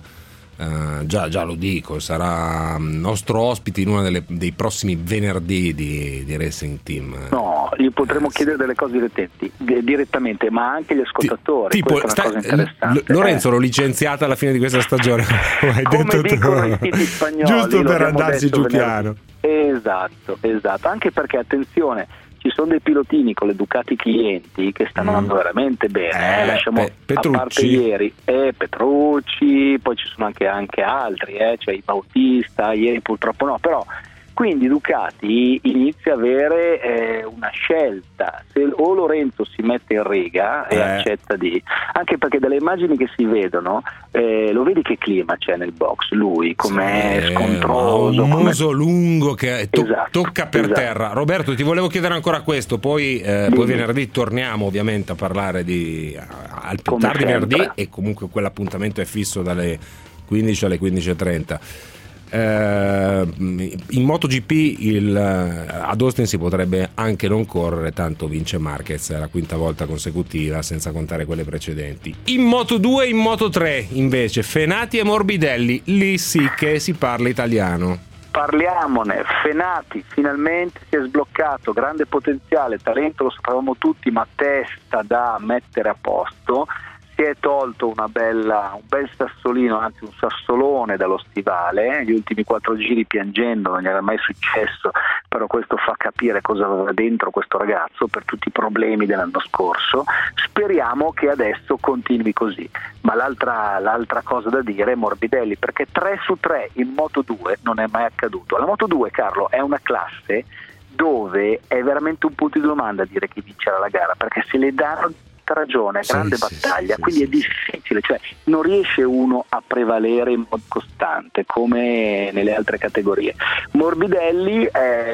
Speaker 9: già lo dico, sarà nostro ospite in uno dei prossimi venerdì di Racing Team.
Speaker 8: No, gli potremo chiedere delle cose direttamente, ma anche gli ascoltatori. Tipo, questa è una cosa interessante.
Speaker 9: Lorenzo l'ho licenziato alla fine di questa stagione, hai
Speaker 8: come
Speaker 9: detto
Speaker 8: dicono i siti spagnoli,
Speaker 9: giusto per andarsi giù piano.
Speaker 8: Esatto, anche perché attenzione, ci sono dei pilotini con le Ducati clienti che stanno andando veramente bene, lasciamo
Speaker 9: Petrucci.
Speaker 8: A parte ieri Petrucci, poi ci sono anche altri, cioè i Bautista, ieri purtroppo no, però Quindi Ducati inizia a avere una scelta, se o Lorenzo si mette in riga e accetta di, anche perché dalle immagini che si vedono lo vedi che clima c'è nel box, lui com'è scontroso,
Speaker 9: un muso lungo che tocca per terra. Roberto, ti volevo chiedere ancora questo, poi venerdì torniamo ovviamente a parlare al più tardi venerdì, e comunque quell'appuntamento è fisso dalle 15 alle 15:30. In MotoGP ad Austin si potrebbe anche non correre, tanto vince Marquez, è la quinta volta consecutiva, senza contare quelle precedenti. In Moto2 e in Moto3 invece Fenati e Morbidelli, lì sì che si parla italiano.
Speaker 8: Parliamone. Fenati finalmente si è sbloccato, grande potenziale, talento, lo sapevamo tutti, ma testa da mettere a posto. Si è tolto un bel sassolino, anzi un sassolone dallo stivale, gli ultimi 4 giri piangendo, non gli era mai successo, però questo fa capire cosa aveva dentro questo ragazzo per tutti i problemi dell'anno scorso. Speriamo che adesso continui così. Ma l'altra cosa da dire è Morbidelli, perché 3 su 3 in Moto2 non è mai accaduto. La Moto2, Carlo, è una classe dove è veramente un punto di domanda dire chi vincerà la gara, perché se le danno ragione, grande battaglia, quindi è difficile, cioè non riesce uno a prevalere in modo costante come nelle altre categorie. Morbidelli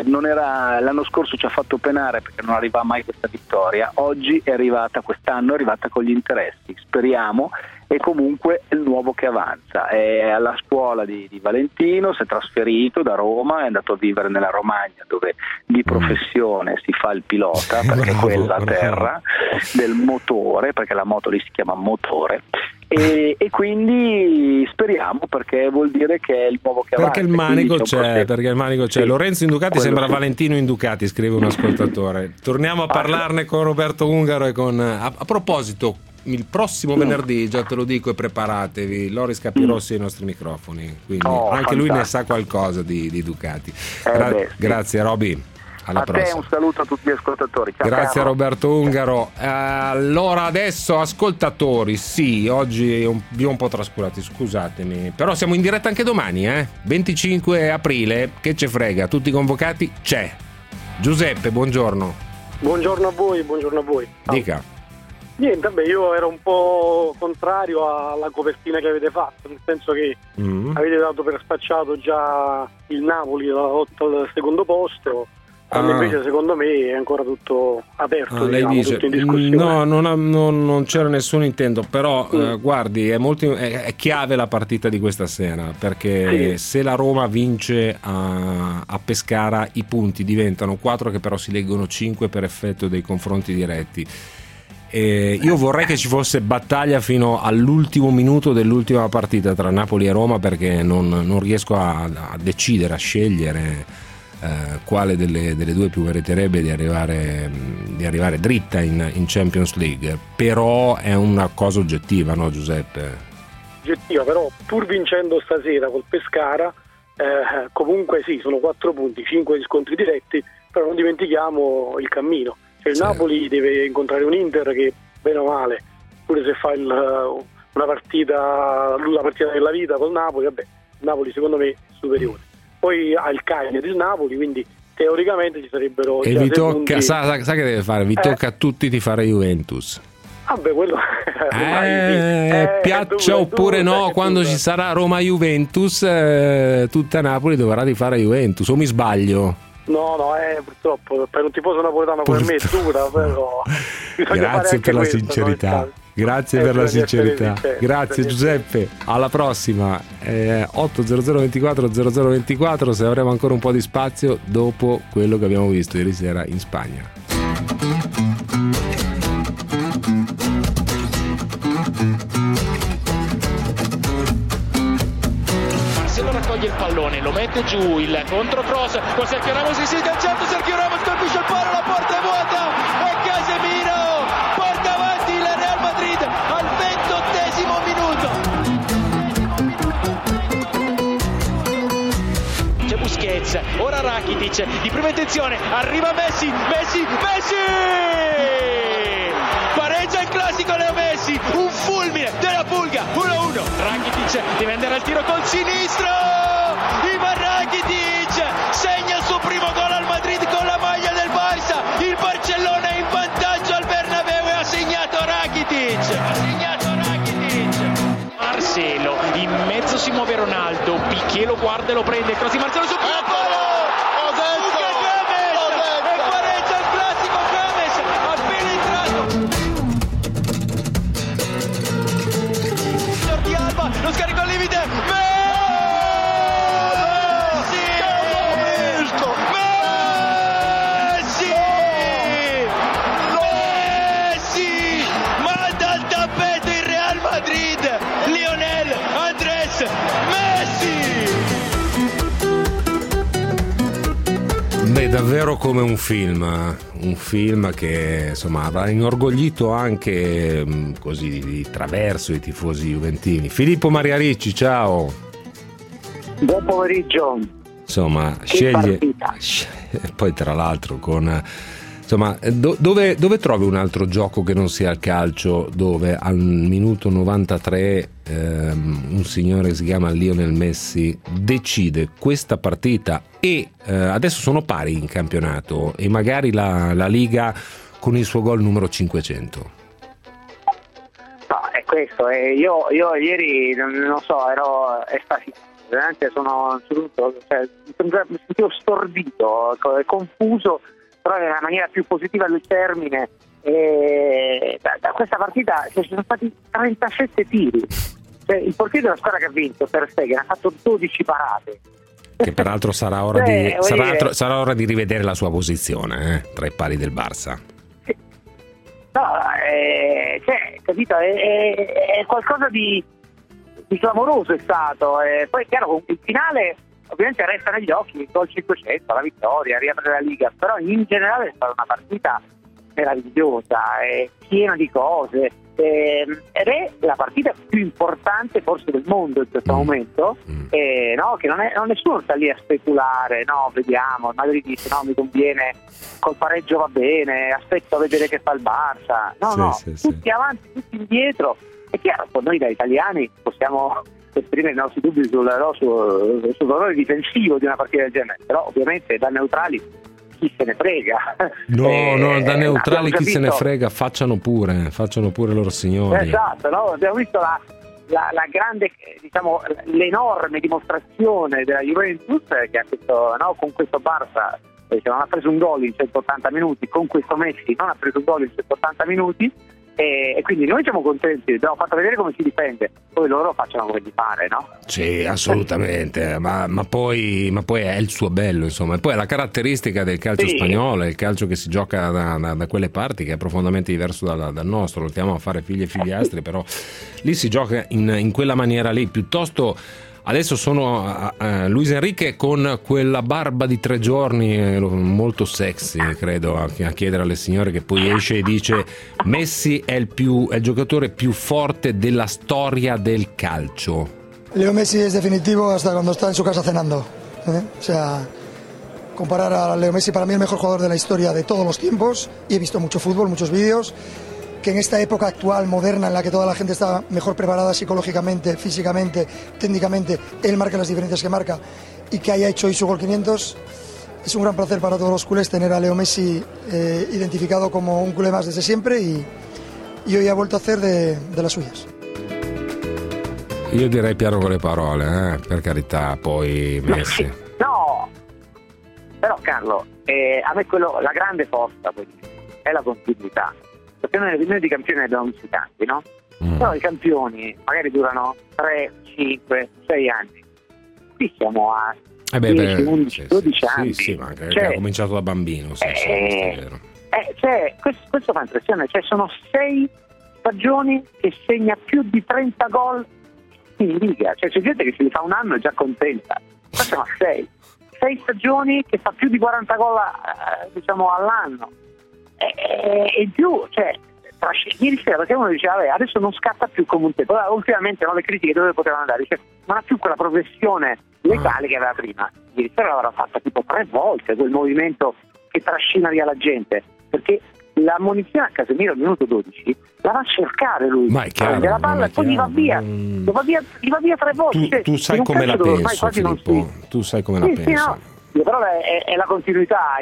Speaker 8: l'anno scorso ci ha fatto penare perché non arriva mai questa vittoria, quest'anno è arrivata con gli interessi, speriamo, e comunque è il nuovo che avanza, è alla scuola di Valentino, si è trasferito da Roma, è andato a vivere nella Romagna dove di professione si fa il pilota, perché quella a terra del motore, perché la moto lì si chiama motore, e quindi speriamo, perché vuol dire che è il nuovo che avanza. Perché
Speaker 9: il manico c'è. Sì, Lorenzo in Ducati sembra Valentino in Ducati, scrive un ascoltatore. Torniamo a parlarne con Roberto Ungaro e a proposito, il prossimo venerdì, già te lo dico, e preparatevi, Loris Capirossi ai nostri microfoni, quindi anche lui ne sa qualcosa di Ducati. Grazie Roby, alla prossima.
Speaker 8: Te un saluto a tutti gli ascoltatori. Ciao,
Speaker 9: grazie
Speaker 8: Carlo.
Speaker 9: a Roberto Ungaro. Allora adesso ascoltatori, sì, oggi vi ho un po' trascurati, scusatemi, però siamo in diretta anche domani, 25 aprile, che ce frega, tutti convocati, c'è Giuseppe, buongiorno.
Speaker 11: Buongiorno a voi.
Speaker 9: Dica.
Speaker 11: Niente, io ero un po' contrario alla copertina che avete fatto, nel senso che avete dato per spacciato già il Napoli la lotta al secondo posto, quando invece secondo me è ancora tutto aperto,
Speaker 9: lei dice,
Speaker 11: tutto in discussione.
Speaker 9: No, non c'era nessun intento, però guardi, è chiave la partita di questa sera, perché se la Roma vince a Pescara i punti diventano 4, che però si leggono 5 per effetto dei confronti diretti. Io vorrei che ci fosse battaglia fino all'ultimo minuto dell'ultima partita tra Napoli e Roma, perché non riesco a decidere, a scegliere quale delle due più meriterebbe di arrivare dritta in Champions League. Però è una cosa oggettiva, no Giuseppe?
Speaker 11: Oggettiva, però pur vincendo stasera col Pescara, comunque sì, sono 4 punti, 5 di scontri diretti, però non dimentichiamo il cammino. Cioè, il Napoli deve incontrare un Inter che, bene o male, pure se fa la partita della vita col Napoli, il Napoli secondo me è superiore. Poi ha il Cagliari del Napoli, quindi teoricamente ci sarebbero.
Speaker 9: E vi tocca, sa che deve fare? Vi tocca a tutti tifare Juventus.
Speaker 11: Quello
Speaker 9: piaccia oppure no, quando ci sarà Roma-Juventus, tutta Napoli dovrà tifare Juventus, o mi sbaglio?
Speaker 11: No, purtroppo per un tifoso napoletano come me è dura, però
Speaker 9: grazie per la sincerità. Grazie per la sincerità. Grazie Giuseppe, alla prossima. 800 24 0024, se avremo ancora un po' di spazio dopo quello che abbiamo visto ieri sera in Spagna.
Speaker 12: Raccoglie il pallone, lo mette giù, il controcross con Sergio Ramos, si agganciato, Sergio Ramos colpisce il palo, la porta è vuota e Casemiro porta avanti il Real Madrid al 28esimo minuto. C'è Busquets, ora Rakitic di prima intenzione, arriva Messi, pareggia il classico Leo Messi, un fulmine della Pulga, 1-1. Rakitic deve andare al tiro col sinistro, Ivan Rakitic segna il suo primo gol al Madrid con la maglia del Barça, il Barcellona è in vantaggio al Bernabeu e ha segnato Rakitic. Marcelo, in mezzo si muove Ronaldo, Piqué lo guarda e lo prende, cross di Marcelo su palo! E pareggia il classico James, appena entrato. Jordi Alba, lo scarico al limite, Messi! Manda al tappeto il Real Madrid, Lionel Andrés Messi!
Speaker 9: Beh, davvero come un film che insomma avrà inorgoglito anche così di traverso i tifosi juventini. Filippo Maria Ricci, ciao.
Speaker 13: Buon pomeriggio.
Speaker 9: Insomma, sceglie poi tra l'altro con insomma dove trovi un altro gioco che non sia il calcio, dove al minuto 93 un signore che si chiama Lionel Messi decide questa partita e adesso sono pari in campionato e magari la Liga con il suo gol numero 500.
Speaker 13: No, è questo, io ieri non so, ero estasiato, veramente mi sentivo stordito, confuso, però nella maniera più positiva del termine. Da questa partita ci sono stati 37 tiri, cioè, il portiere della squadra che ha vinto, Ter Stegen, ha fatto 12 parate,
Speaker 9: che peraltro sarà ora sarà ora di rivedere la sua posizione tra i pali del Barça.
Speaker 13: No, capito, è qualcosa di clamoroso è stato, poi è chiaro il finale ovviamente resta negli occhi, il gol 500, la vittoria, riapre la Liga, però in generale è stata una partita meravigliosa, piena di cose, ed è la partita più importante forse del mondo in questo momento, no? Che non nessuno sta lì a speculare, no, vediamo, il Madrid dice no, mi conviene, col pareggio va bene, aspetto a vedere che fa il Barça, tutti avanti, tutti indietro. È chiaro, noi da italiani possiamo esprimere i nostri dubbi sul valore difensivo di una partita del genere, però ovviamente da neutrali chi se ne frega.
Speaker 9: No, da neutrali chi se ne frega, facciano pure loro signori.
Speaker 13: Esatto, no? Abbiamo visto la grande, diciamo, l'enorme dimostrazione della Juventus che ha con questo Barça non ha preso un gol in 180 minuti, con questo Messi non ha preso un gol in 180 minuti. E quindi noi siamo contenti, abbiamo fatto vedere come si difende, poi loro facciano come gli pare, no?
Speaker 9: Sì, assolutamente, ma poi è il suo bello, insomma, e poi è la caratteristica del calcio spagnolo, è il calcio che si gioca da quelle parti, che è profondamente diverso dal nostro, lo chiamano a fare figli e figliastri, però lì si gioca in quella maniera lì, piuttosto. Adesso sono Luis Enrique con quella barba di 3 giorni, molto sexy, credo, a chiedere alle signore, che poi esce e dice Messi è il giocatore più forte della storia del calcio.
Speaker 14: Leo Messi es definitivo hasta cuando está en su casa cenando. O sea, comparar a Leo Messi, para mí el mejor jugador de la historia de todos los tiempos, y he visto mucho fútbol, muchos vídeos, que en esta época actual, moderna, en la que toda la gente está mejor preparada psicológicamente, físicamente, técnicamente, él marca las diferencias que marca, y que haya hecho hoy su gol 500, es un gran placer para todos los culés tener a Leo Messi identificado como un culé más desde siempre, y hoy ha vuelto a hacer de las suyas.
Speaker 9: Io direi piano con le parole, per carità, poi Messi.
Speaker 13: No, però Carlo, a me la grande forza è la continuità. Perché noi di campioni ne abbiamo visti tanti, no? Però i campioni magari durano 3, 5, 6 anni. Qui siamo a 10, 11, 12 anni.
Speaker 9: Sì, ma anche ha cominciato da bambino. È vero.
Speaker 13: Questo fa impressione. Sono 6 stagioni che segna più di 30 gol in Liga. C'è gente che se li fa un anno è già contenta. Qua siamo a 6 stagioni che fa più di 40 gol all'anno. E in più, ieri sera, perché uno diceva adesso non scatta più come un tempo, ultimamente le critiche dove potevano andare, non ha più quella progressione legale che aveva prima. Ieri sera l'aveva fatta tipo 3 volte quel movimento che trascina via la gente, perché la munizione a Casemiro al minuto 12 la va a cercare lui, prende la palla e poi gli va via 3 volte.
Speaker 9: Tu sai come la penso, Filippo, tu sai come la penso.
Speaker 13: Però è la continuità.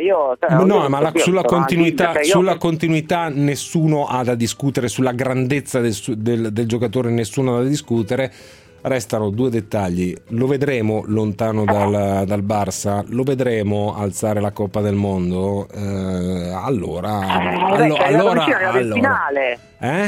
Speaker 9: Sulla continuità nessuno ha da discutere, sulla grandezza del giocatore nessuno ha da discutere. Restano due dettagli: lo vedremo lontano dal Barça, lo vedremo alzare la Coppa del Mondo, allora
Speaker 13: finale.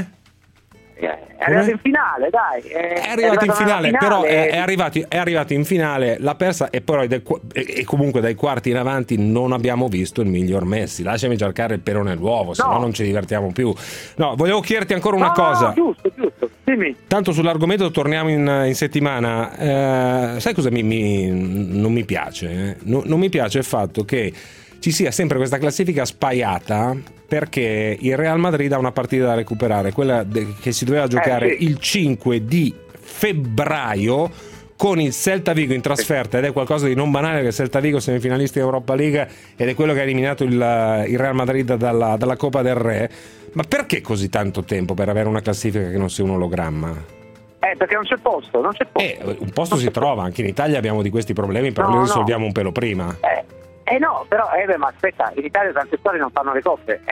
Speaker 13: È arrivato in finale, dai.
Speaker 9: È arrivato in finale, però è arrivato in finale, l'ha persa, e poi e comunque dai quarti in avanti non abbiamo visto il miglior Messi. Lasciami cercare il pero nell'uovo, se no non ci divertiamo più. No, volevo chiederti ancora una cosa.
Speaker 13: No, giusto, dimmi.
Speaker 9: Tanto sull'argomento torniamo in settimana. Sai cosa non mi piace? Non mi piace il fatto che ci sia sempre questa classifica spaiata, perché il Real Madrid ha una partita da recuperare, quella che si doveva giocare il 5 di febbraio con il Celta Vigo in trasferta, ed è qualcosa di non banale, che il Celta Vigo semifinalista in Europa League ed è quello che ha eliminato il Real Madrid dalla Coppa del Re. Ma perché così tanto tempo per avere una classifica che non sia un ologramma?
Speaker 13: Perché non c'è posto.
Speaker 9: Un posto si trova, anche in Italia abbiamo di questi problemi, però li risolviamo un pelo prima.
Speaker 13: No, però ma aspetta, in Italia tante squadre non fanno le coppe.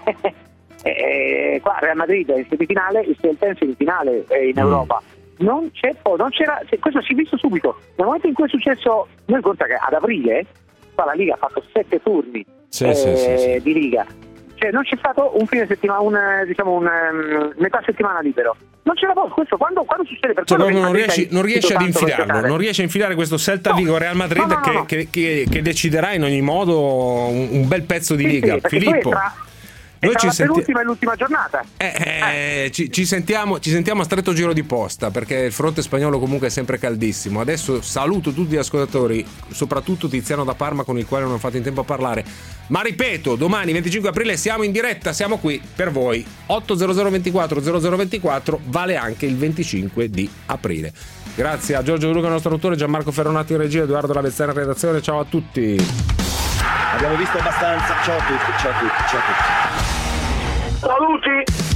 Speaker 13: Qua Real Madrid è in semifinale, il Celta è in semifinale in Europa. Non c'era, questo si è visto subito. Nel momento in cui è successo, noi conta che ad aprile qua la Liga ha fatto 7 turni di Liga. Cioè non c'è stato un fine settimana, metà settimana libero. Non c'era posto, questo quando succede, per
Speaker 9: non riesci ad infilarlo, non riesci a infilare questo Celta Vigo Real Madrid che deciderà in ogni modo un bel pezzo di Liga. Filippo,
Speaker 13: noi l'ultima e l'ultima giornata.
Speaker 9: Ci sentiamo a stretto giro di posta, perché il fronte spagnolo comunque è sempre caldissimo. Adesso saluto tutti gli ascoltatori, soprattutto Tiziano da Parma, con il quale non ho fatto in tempo a parlare. Ma ripeto, domani 25 aprile siamo in diretta, siamo qui per voi. 80024 vale anche il 25 di aprile. Grazie a Giorgio Luca, nostro autore, Gianmarco Ferronati in regia, Edoardo Lavezzana in redazione. Ciao a tutti.
Speaker 5: Abbiamo visto abbastanza. Ciao a tutti.
Speaker 13: Saluti.